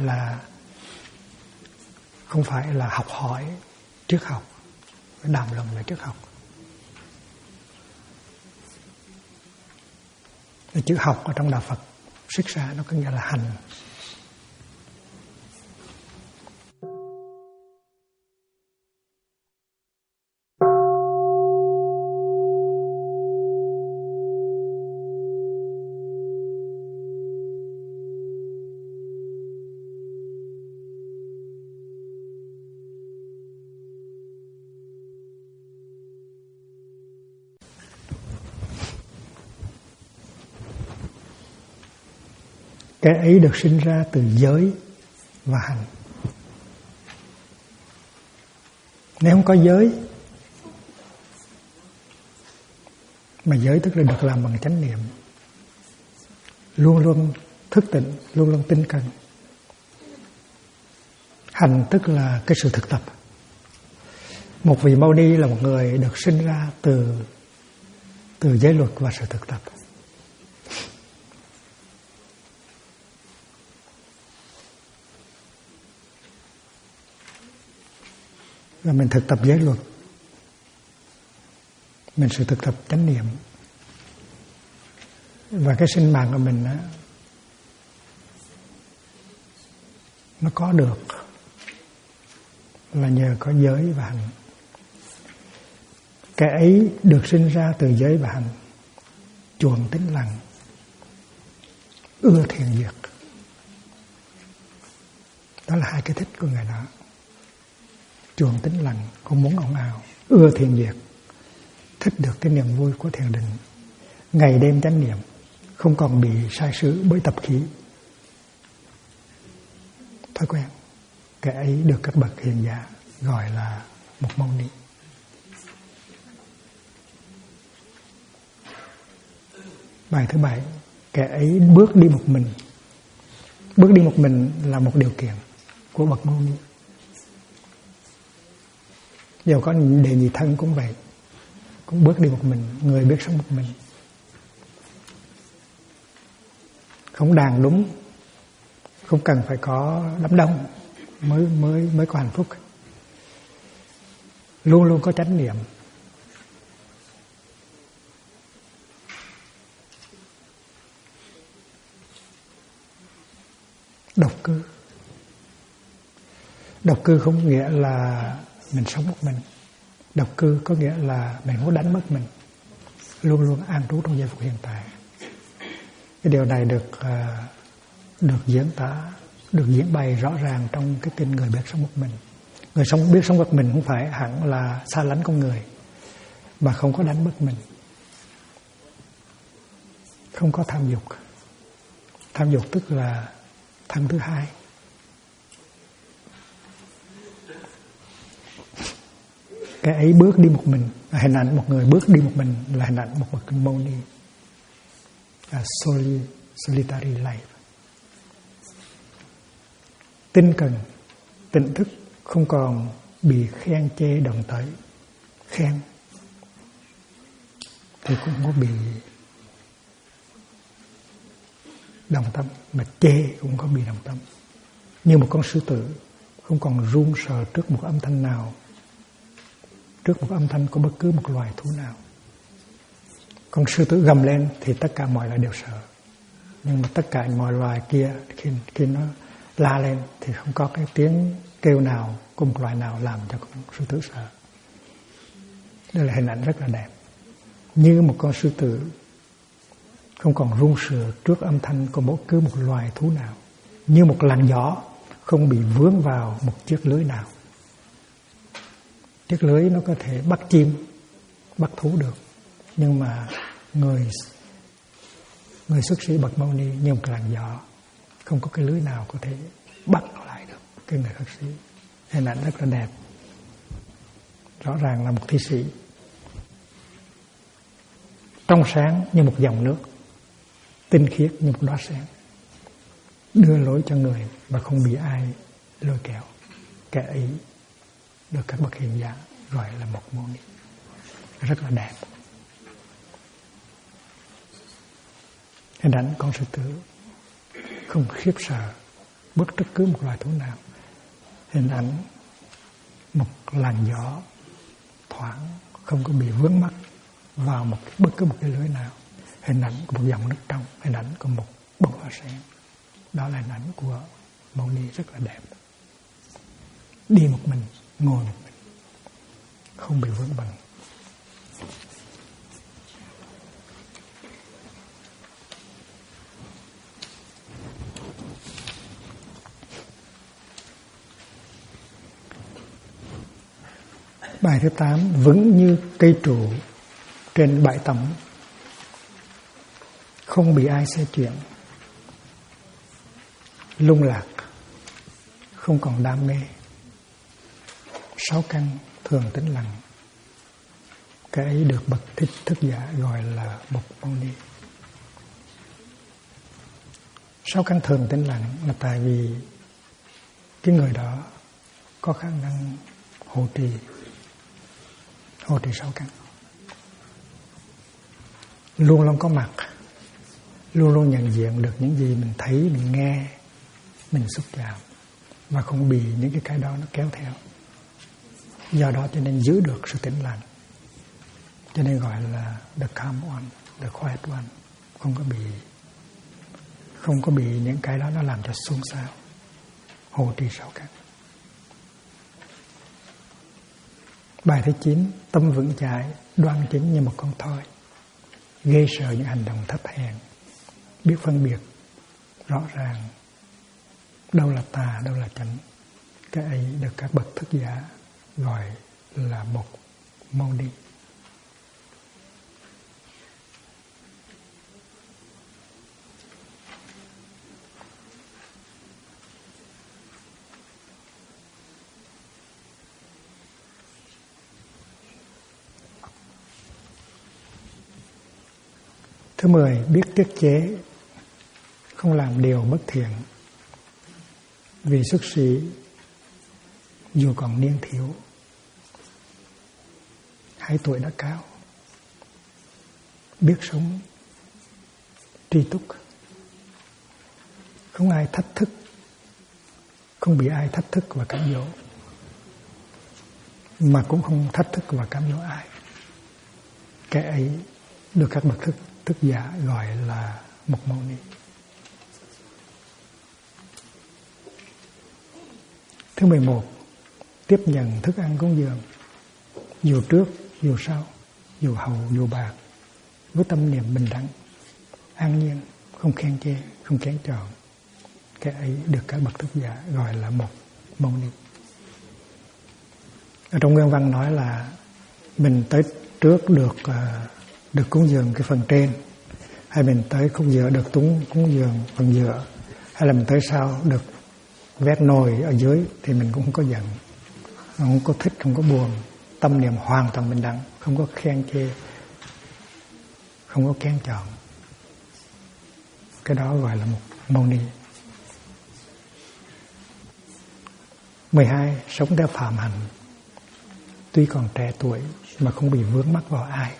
không phải là học hỏi triết học, đàm luận về triết học. Cái chữ học ở trong đạo Phật xuất ra nó có nghĩa là hành. Cái ấy được sinh ra từ giới và hành. Nếu không có giới, mà giới tức là được làm bằng chánh niệm, luôn luôn thức tỉnh, luôn luôn tinh cần. Hành tức là cái sự thực tập. Một vị Mâu Ni là một người được sinh ra từ giới luật và sự thực tập. Và mình thực tập giới luật, mình sự thực tập chánh niệm, và cái sinh mạng của mình nó có được là nhờ có giới và hành. Cái ấy được sinh ra từ giới và hành, chuộng tĩnh lặng, ưa thiền diệt. Đó là hai cái thích của người đó. Chuộng tĩnh lặng, không muốn ồn ào. Ưa thiền diệt, thích được cái niềm vui của thiền định. Ngày đêm chánh niệm, không còn bị sai sử bởi tập khí, thói quen. Cái ấy được các bậc hiền giả gọi là một Mâu Ni. Bài thứ 7, kẻ ấy bước đi một mình Bước đi một mình là một điều kiện của bậc Mâu Ni. Dù có đệ nhị thân cũng vậy, cũng bước đi một mình, người biết sống một mình. Không đàn đúng, không cần phải có đám đông mới có hạnh phúc. Luôn luôn có chánh niệm. Độc cư. Độc cư không nghĩa là mình sống một mình. Độc cư có nghĩa là mình muốn đánh mất mình. Luôn luôn an trú trong giây phút hiện tại. Cái điều này được diễn tả, được diễn bày rõ ràng trong cái kinh Người biết sống một mình. Người biết sống một mình không phải hẳn là xa lánh con người, mà không có đánh mất mình, không có tham dục. Tham dục tức là thân thứ hai. Cái ấy bước đi một mình, hình ảnh một người bước đi một mình là hình ảnh một bậc Mâu Ni, solitary life. Tinh cần, tỉnh thức, không còn bị khen chê đồng tới. Khen thì cũng có bị đồng tâm, mà chê cũng có bị đồng tâm. Như một con sư tử không còn run sợ trước một âm thanh nào, trước một âm thanh của bất cứ một loài thú nào. Con sư tử gầm lên thì tất cả mọi loài đều sợ, nhưng mà tất cả mọi loài kia khi nó la lên thì không có cái tiếng kêu nào của một loài nào làm cho con sư tử sợ. Đây là hình ảnh rất là đẹp. Như một con sư tử không còn run sợ trước âm thanh của bất cứ một loài thú nào, như một làn gió không bị vướng vào một chiếc lưới nào. Chiếc lưới nó có thể bắt chim, bắt thú được, nhưng mà người xuất sĩ bậc Mâu Ni như một làn gió, không có cái lưới nào có thể bắt lại được cái người khất sĩ. Hình ảnh rất là đẹp. Rõ ràng là một thi sĩ trong sáng như một dòng nước, tinh khiết như một đóa sen, đưa lối cho người và không bị ai lôi kéo. Kẻ ấy được các bậc hiền giả gọi là một Mâu Ni. Rất là đẹp. Hình ảnh con sư tử không khiếp sợ bất cứ một loài thú nào. Hình ảnh một làn gió thoáng, không có bị vướng mắc vào bất cứ một cái lưới nào. Hình ảnh của một dòng nước trong, hình ảnh của một bông hoa sen. Đó là hình ảnh của Mâu Ni rất là đẹp. Đi một mình, ngồi một mình, không bị vướng bận. Bài thứ 8, vững như cây trụ trên bãi tắm, không bị ai xê chuyển. Lung lạc, không còn đam mê. 6 căn thường tĩnh lặng. Cái ấy được bậc thích thức giả gọi là bậc Mâu Ni. 6 căn thường tĩnh lặng là tại vì cái người đó có khả năng hộ trì 6 căn, luôn luôn có mặt, luôn luôn nhận diện được những gì mình thấy, mình nghe, mình xúc chạm, và không bị những cái đó nó kéo theo. Do đó cho nên giữ được sự tĩnh lặng, cho nên gọi là the calm one, the quiet one. Không có bị những cái đó nó làm cho xôn xao. Hộ trì 6 căn. Bài thứ 9, tâm vững chãi, đoan chính như một con thoi, ghê sợ những hành động thấp hèn, biết phân biệt rõ ràng đâu là tà, đâu là chánh. Cái ấy được các bậc thức giả gọi là một Mâu Ni. Thứ 10, biết tiết chế, không làm điều bất thiện, Vì xuất sĩ dù còn niên thiếu, 2 tuổi đã cao, biết sống tri túc, không ai thách thức, không bị ai thách thức và cám dỗ, mà cũng không thách thức và cám dỗ ai. Cái ấy được các bậc thức giả gọi là Mục Mâu Ni. Thứ 11, tiếp nhận thức ăn cúng dường, dù trước, dù sau, dù hậu, dù bạc, với tâm niệm bình đẳng, an nhiên, không khen chê, không kén chọn. Cái ấy được các bậc thức giả gọi là Mục Mâu Ni. Ở trong nguyên văn nói là mình tới trước được cúng dường cái phần trên, hay mình tới khúc giữa được cúng dường phần giữa, hay là mình tới sau được vét nồi ở dưới, thì mình cũng không có giận, không có thích, không có buồn, tâm niệm hoàn toàn bình đẳng, không có khen chê, không có kén chọn. Cái đó gọi là Mục Mâu Ni. 12, sống theo phạm hạnh, tuy còn trẻ tuổi mà không bị vướng mắc vào ai,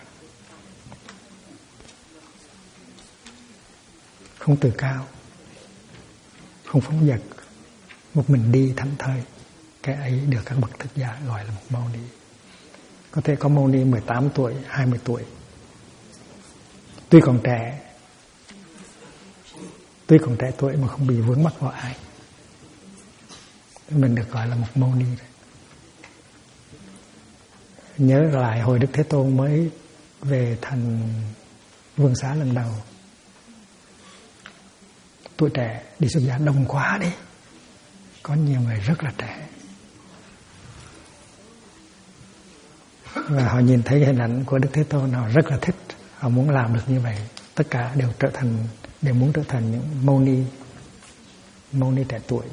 không tự cao, không phóng dật, một mình đi thảnh thơi. Cái ấy được các bậc thức giả gọi là Mục Mâu Ni. Có thể có Mâu Ni 18 tuổi, 20 tuổi, tuy còn trẻ tuổi mà không bị vướng mắc vào ai, mình được gọi là Mục Mâu Ni. Nhớ lại hồi Đức Thế Tôn mới về thành Vương Xá lần đầu, tuổi trẻ đi xuất gia đông quá đi, có nhiều người rất là trẻ, và họ nhìn thấy cái hình ảnh của Đức Thế Tôn, họ rất là thích, họ muốn làm được như vậy. Tất cả đều muốn trở thành những mâu ni trẻ tuổi.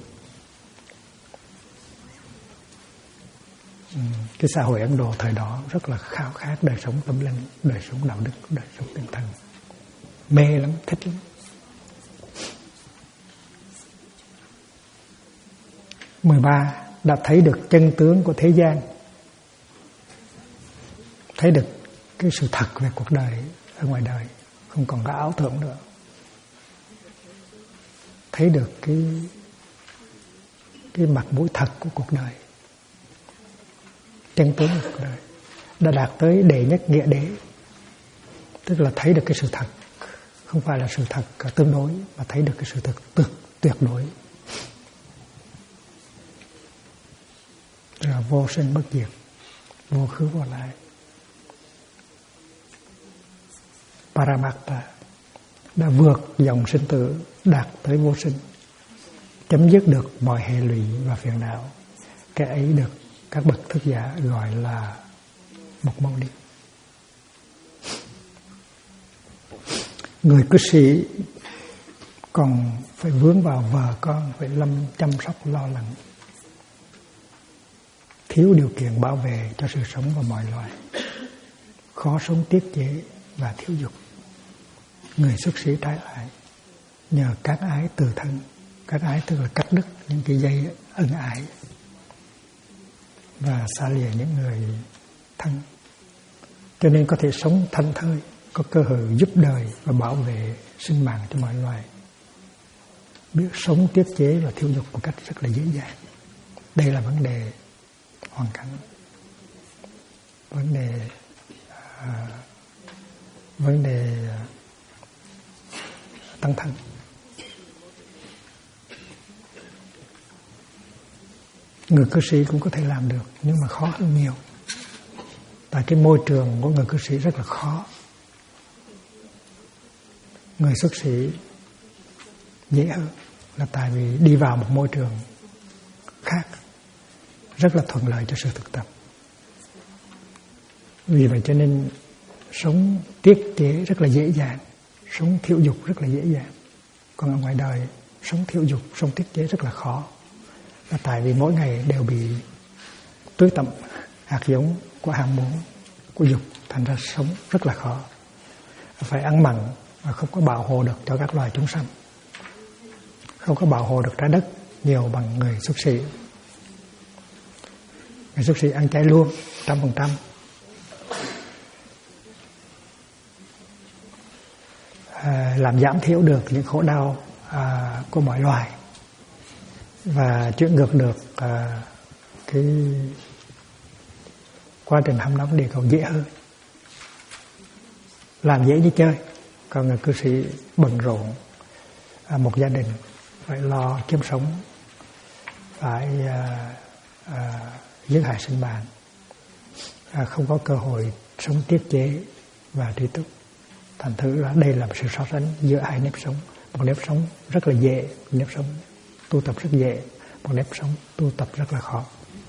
Cái xã hội Ấn Độ thời đó rất là khao khát đời sống tâm linh, đời sống đạo đức, đời sống tinh thần, mê lắm, thích lắm. 13, đã thấy được chân tướng của thế gian, thấy được cái sự thật về cuộc đời ở ngoài đời, không còn có ảo tưởng nữa, thấy được cái mặt mũi thật của cuộc đời, chân tướng của cuộc đời, đã đạt tới đệ nhất nghĩa đế, tức là thấy được cái sự thật, không phải là sự thật tương đối, mà thấy được cái sự thật tuyệt đối, là vô sinh bất diệt, vô khứ vô lại. Paramatta đã vượt dòng sinh tử, đạt tới vô sinh, chấm dứt được mọi hệ lụy và phiền não. Cái ấy được các bậc thức giả gọi là Mục Mâu Ni. Người cư sĩ còn phải vướng vào vợ con, phải chăm sóc lo lắng, thiếu điều kiện bảo vệ cho sự sống của mọi loài, khó sống tiết chế và thiếu dục. Người xuất sĩ trái lại, nhờ các ái từ thân, các ái tức là cắt đứt những cái dây ân ái và xa lìa những người thân, cho nên có thể sống thảnh thơi, có cơ hội giúp đời và bảo vệ sinh mạng cho mọi loài, biết sống tiết chế và thiếu dục một cách rất là dễ dàng. Đây là vấn đề hoàn cảnh, vấn đề tăng thân. Người cư sĩ cũng có thể làm được, nhưng mà khó hơn nhiều. Tại cái môi trường của người cư sĩ rất là khó. Người xuất sĩ dễ hơn, là tại vì đi vào một môi trường khác, rất là thuận lợi cho sự thực tập. Vì vậy cho nên sống tiết chế rất là dễ dàng, sống thiểu dục rất là dễ dàng. Còn ở ngoài đời, sống thiểu dục, sống tiết chế rất là khó. Là tại vì mỗi ngày đều bị tưới tẩm hạt giống của ham muốn, của dục, thành ra sống rất là khó. Phải ăn mặn và không có bảo hộ được cho các loài chúng sanh, không có bảo hộ được trái đất, nhiều bằng người xuất sĩ. Người xuất sĩ ăn chay luôn 100%. Làm giảm thiểu được những khổ đau của mọi loài và chuyển ngược được cái quá trình hâm nóng địa cầu dễ hơn, làm dễ như chơi. Còn người cư sĩ bận rộn, một gia đình phải lo kiếm sống, phải giết hại sinh mạng, không có cơ hội sống tiết chế và trí túc. Thành thử là đây là một sự so sánh giữa hai nếp sống. Một nếp sống rất là dễ, nếp sống tu tập rất dễ, một nếp sống tu tập rất là khó.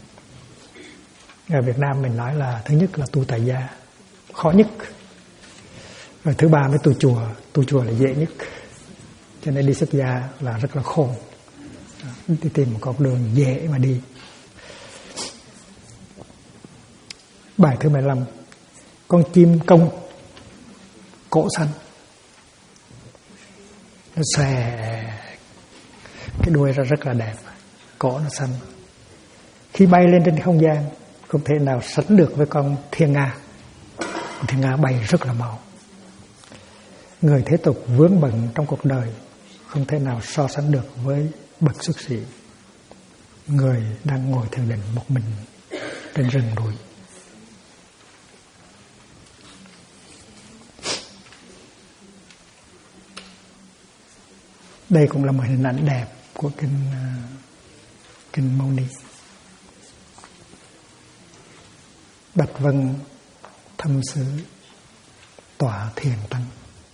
Ở Việt Nam mình nói là thứ nhất là tu tại gia, khó nhất. Rồi thứ ba mới tu chùa là dễ nhất. Cho nên đi xuất gia là rất là khôn, đi tìm một con đường dễ mà đi. Bài thứ 15. Con chim công cổ xanh, nó xòe cái đuôi ra rất là đẹp, cổ nó xanh. Khi bay lên trên không gian không thể nào sánh được với con thiên nga. Con thiên nga bay rất là mau. Người thế tục vướng bận trong cuộc đời không thể nào so sánh được với bậc xuất sĩ, người đang ngồi thiền định một mình trên rừng núi. Đây cũng là một hình ảnh đẹp của kinh Mâu Ni. Bạch vân thâm xứ tọa thiền tăng,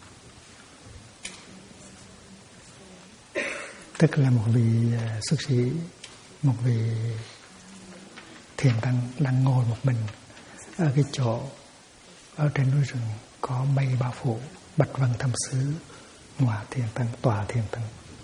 tức là một vị xuất sĩ, một vị thiền tăng đang ngồi một mình ở cái chỗ ở trên núi rừng có mây bao phủ. Bạch vân thâm xứ ngọa thiền tăng, tọa thiền tăng.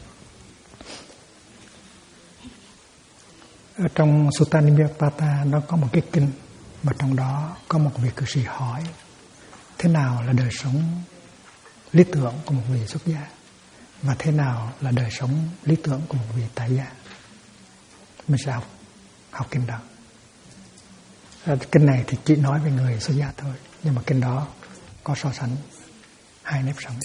Ở trong Sutta Nipata nó có một cái kinh mà trong đó có một vị cư sĩ hỏi thế nào là đời sống lý tưởng của một vị xuất gia và thế nào là đời sống lý tưởng của một vị tại gia. Mình sẽ học kinh đó. Kinh này thì chỉ nói về người xuất gia thôi, nhưng mà kinh đó có so sánh hai nếp sống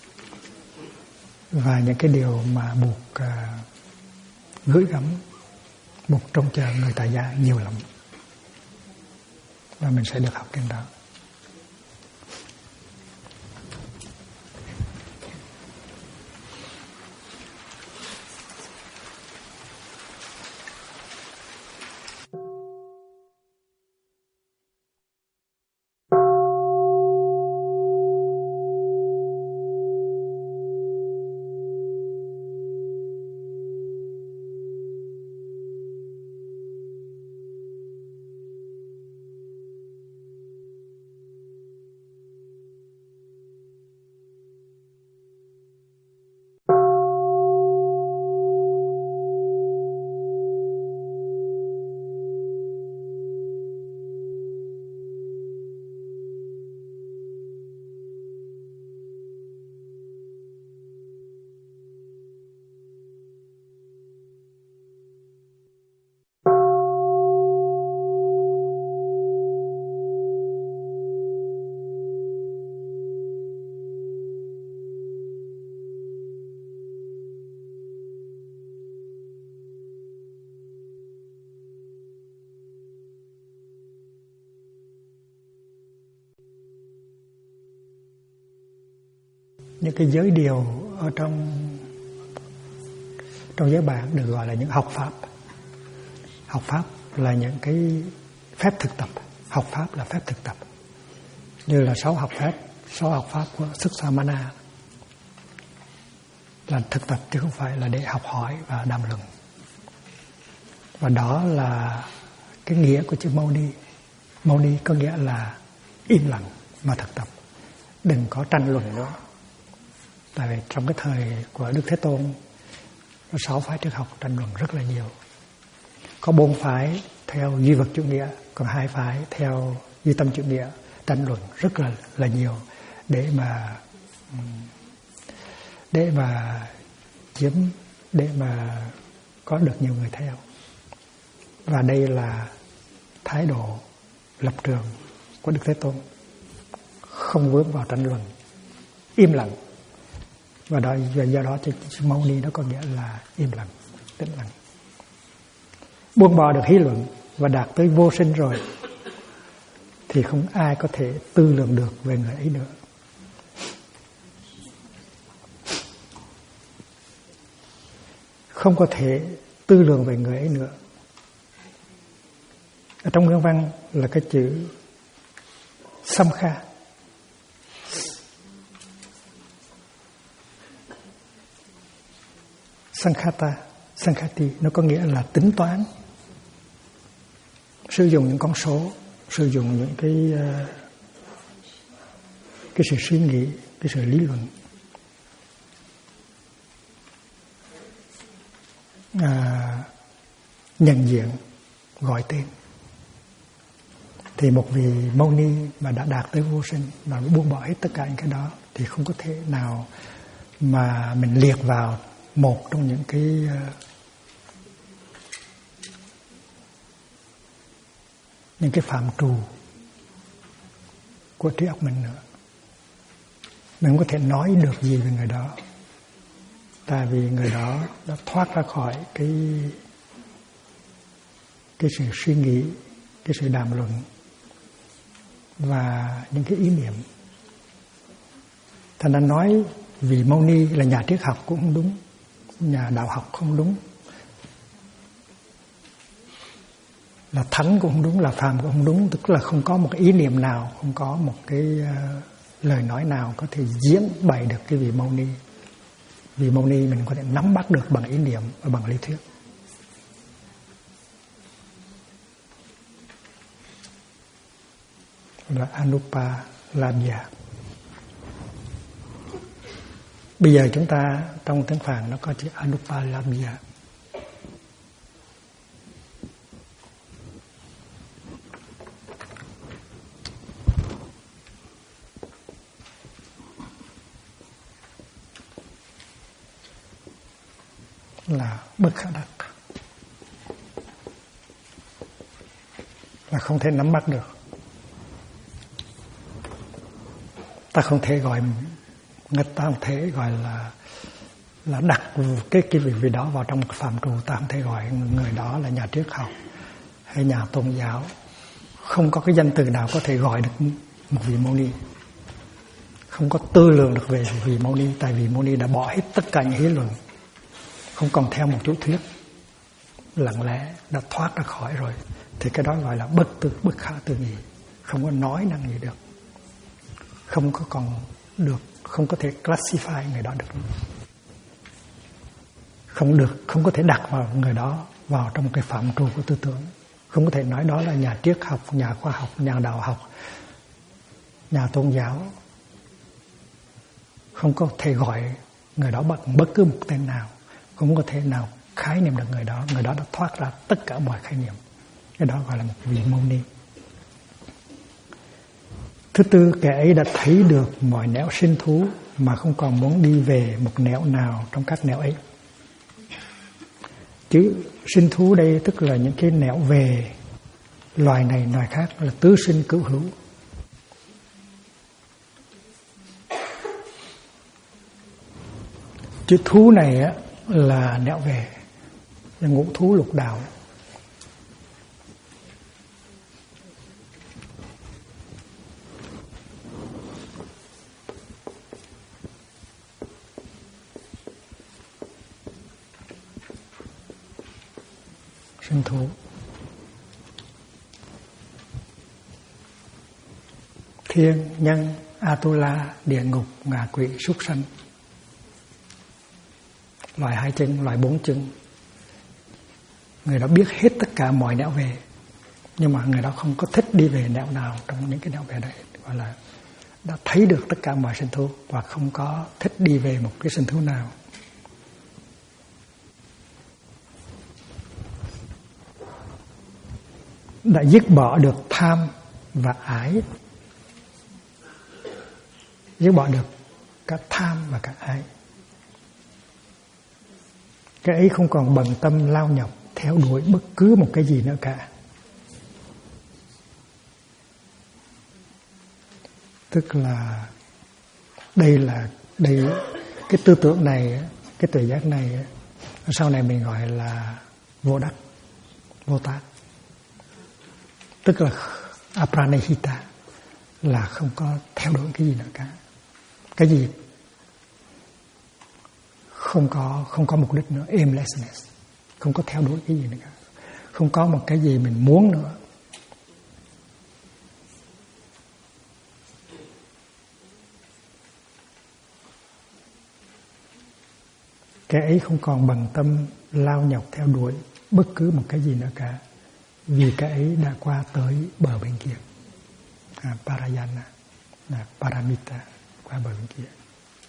và những cái điều mà buộc gửi gắm, buộc trông chờ người tại gia nhiều lắm. Và mình sẽ được học kinh đó. Những cái giới điều ở trong giới bản được gọi là những học pháp. Học pháp là những cái phép thực tập. Học pháp là phép thực tập. Như là 6 học pháp của Susamana là thực tập chứ không phải là để học hỏi và đàm luận. Và đó là cái nghĩa của chữ Mâu-ni. Mâu-ni có nghĩa là im lặng mà thực tập. Đừng có tranh luận nữa. Tại vì trong cái thời của Đức Thế Tôn, 6 phái triết học tranh luận rất là nhiều. Có 4 phái theo duy vật chủ nghĩa, còn 2 phái theo duy tâm chủ nghĩa, tranh luận rất là nhiều để mà chiếm, để mà có được nhiều người theo. Và đây là thái độ lập trường của Đức Thế Tôn, không vướng vào tranh luận, im lặng. Và do đó Mâu Ni nó có nghĩa là im lặng, tĩnh lặng. Buông bỏ được hí luận và đạt tới vô sinh rồi thì không ai có thể tư lượng được về người ấy nữa. Không có thể tư lượng về người ấy nữa. Ở trong nguyên văn là cái chữ Samkha. Sankhata, Sankhati nó có nghĩa là tính toán, sử dụng những con số, sử dụng những cái sự suy nghĩ, cái sự lý luận. Nhận diện, gọi tên. Thì một vị Mâu Ni mà đã đạt tới vô sinh và buông bỏ hết tất cả những cái đó thì không có thể nào mà mình liệt vào một trong những cái phạm trù của trí óc mình nữa. Mình không có thể nói được gì về người đó, tại vì người đó đã thoát ra khỏi cái sự suy nghĩ, cái sự đàm luận và những cái ý niệm. Thành ra nói vì Mâu Ni là nhà triết học cũng không đúng, nhà đạo học không đúng, là thánh cũng không đúng, là phàm cũng không đúng. Tức là không có một cái ý niệm nào, không có một cái lời nói nào có thể diễn bày được cái vị Mâu Ni. Vì Mâu Ni mình có thể nắm bắt được bằng ý niệm và bằng lý thuyết. Là Anupalabhya. Bây giờ chúng ta trong tiếng Phạn nó có chữ Anupalabhya. Là bất khả đắc, là không thể nắm bắt được. Ta không thể gọi, người ta không thể gọi là đặt cái vị đó vào trong phạm trù. Ta không thể gọi người đó là nhà triết học hay nhà tôn giáo. Không có cái danh từ nào có thể gọi được một vị Mâu Ni. Không có tư lượng được về vị Mâu Ni, tại vì Mâu Ni đã bỏ hết tất cả những lý luận, không còn theo một chủ thuyết, lặng lẽ đã thoát ra khỏi rồi. Thì cái đó gọi là bất khả tư nghị, không có nói năng gì được, không có còn được, không có thể classify người đó được, không có thể đặt vào người đó vào trong cái phạm trù của tư tưởng. Không có thể nói đó là nhà triết học, nhà khoa học, nhà đạo học, nhà tôn giáo. Không có thể gọi người đó bằng bất cứ một tên nào, không có thể nào khái niệm được người đó. Người đó đã thoát ra tất cả mọi khái niệm. Cái đó gọi là một vị Mâu Ni. Thứ tư, kẻ ấy đã thấy được mọi nẻo sinh thú mà không còn muốn đi về một nẻo nào trong các nẻo ấy. Chứ sinh thú đây tức là những cái nẻo về loài này loài khác, là tứ sinh cửu hữu. Chữ thú này á, là nẻo về, là ngũ thú lục đạo. Sinh thú. Thiên, nhân, Atula, địa ngục, ngạ quỷ, súc sanh. Loài hai chân, loài bốn chân. Người đó biết hết tất cả mọi nẻo về, nhưng mà người đó không có thích đi về nẻo nào trong những cái nẻo về đấy. Gọi là đã thấy được tất cả mọi sinh thú và không có thích đi về một cái sinh thú nào. Đã dứt bỏ được tham và ái, dứt bỏ được các tham và các ái. Cái ấy không còn bận tâm lao nhọc theo đuổi bất cứ một cái gì nữa cả. Tức là đây cái tư tưởng này, cái tuệ giác này sau này mình gọi là vô đắc, vô tác. Tức là apranihita, là không có theo đuổi cái gì nữa cả. Cái gì không có mục đích nữa, aimlessness, không có theo đuổi cái gì nữa cả. Không có một cái gì mình muốn nữa. Cái ấy không còn bận tâm lao nhọc theo đuổi bất cứ một cái gì nữa cả, vì cái ấy đã qua tới bờ bên kia. Parayana, paramita, qua bờ bên kia.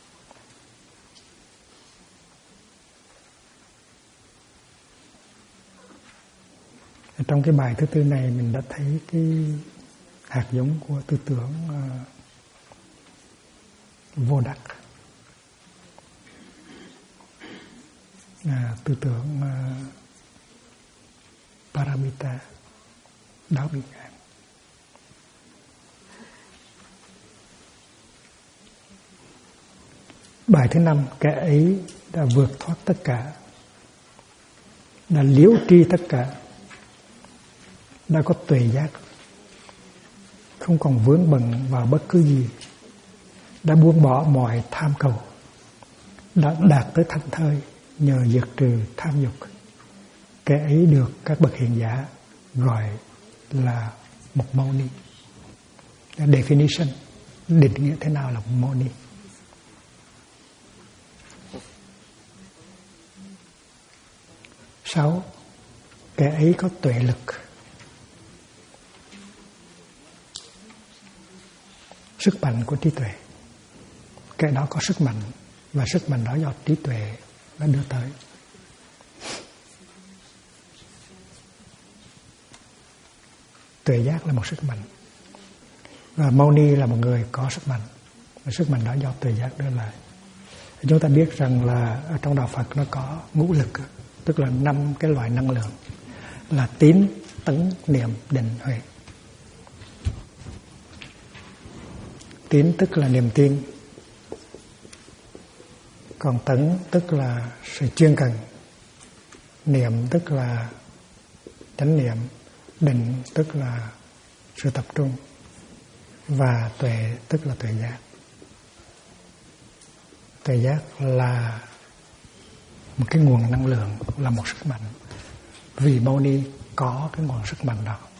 Trong cái bài thứ tư này mình đã thấy cái hạt giống của tư tưởng vô đắc, tư tưởng paramita, đạo bình an. Bài thứ 5, kẻ ấy đã vượt thoát tất cả, đã liễu tri tất cả, đã có tuệ giác, không còn vướng bận vào bất cứ gì, đã buông bỏ mọi tham cầu, đã đạt tới thảnh thơi nhờ diệt trừ tham dục. Kẻ ấy được các bậc hiền giả gọi là một mâu ni. Definition, định nghĩa thế nào là một mâu ni? Sáu, kẻ ấy có tuệ lực, sức mạnh của trí tuệ. Kẻ đó có sức mạnh, và sức mạnh đó do trí tuệ đã đưa tới. Tuệ giác là một sức mạnh, và Mâu Ni là một người có sức mạnh, và sức mạnh đó do tuệ giác đưa lại. Chúng ta biết rằng là ở trong đạo Phật nó có ngũ lực, tức là 5 cái loại năng lượng, là tín, tấn, niệm, định, huệ. Tín tức là niềm tin, còn tấn tức là sự chuyên cần, niệm tức là chánh niệm, định tức là sự tập trung, và tuệ tức là tuệ giác. Tuệ giác là một cái nguồn năng lượng, là một sức mạnh, vì Mâu Ni có cái nguồn sức mạnh đó.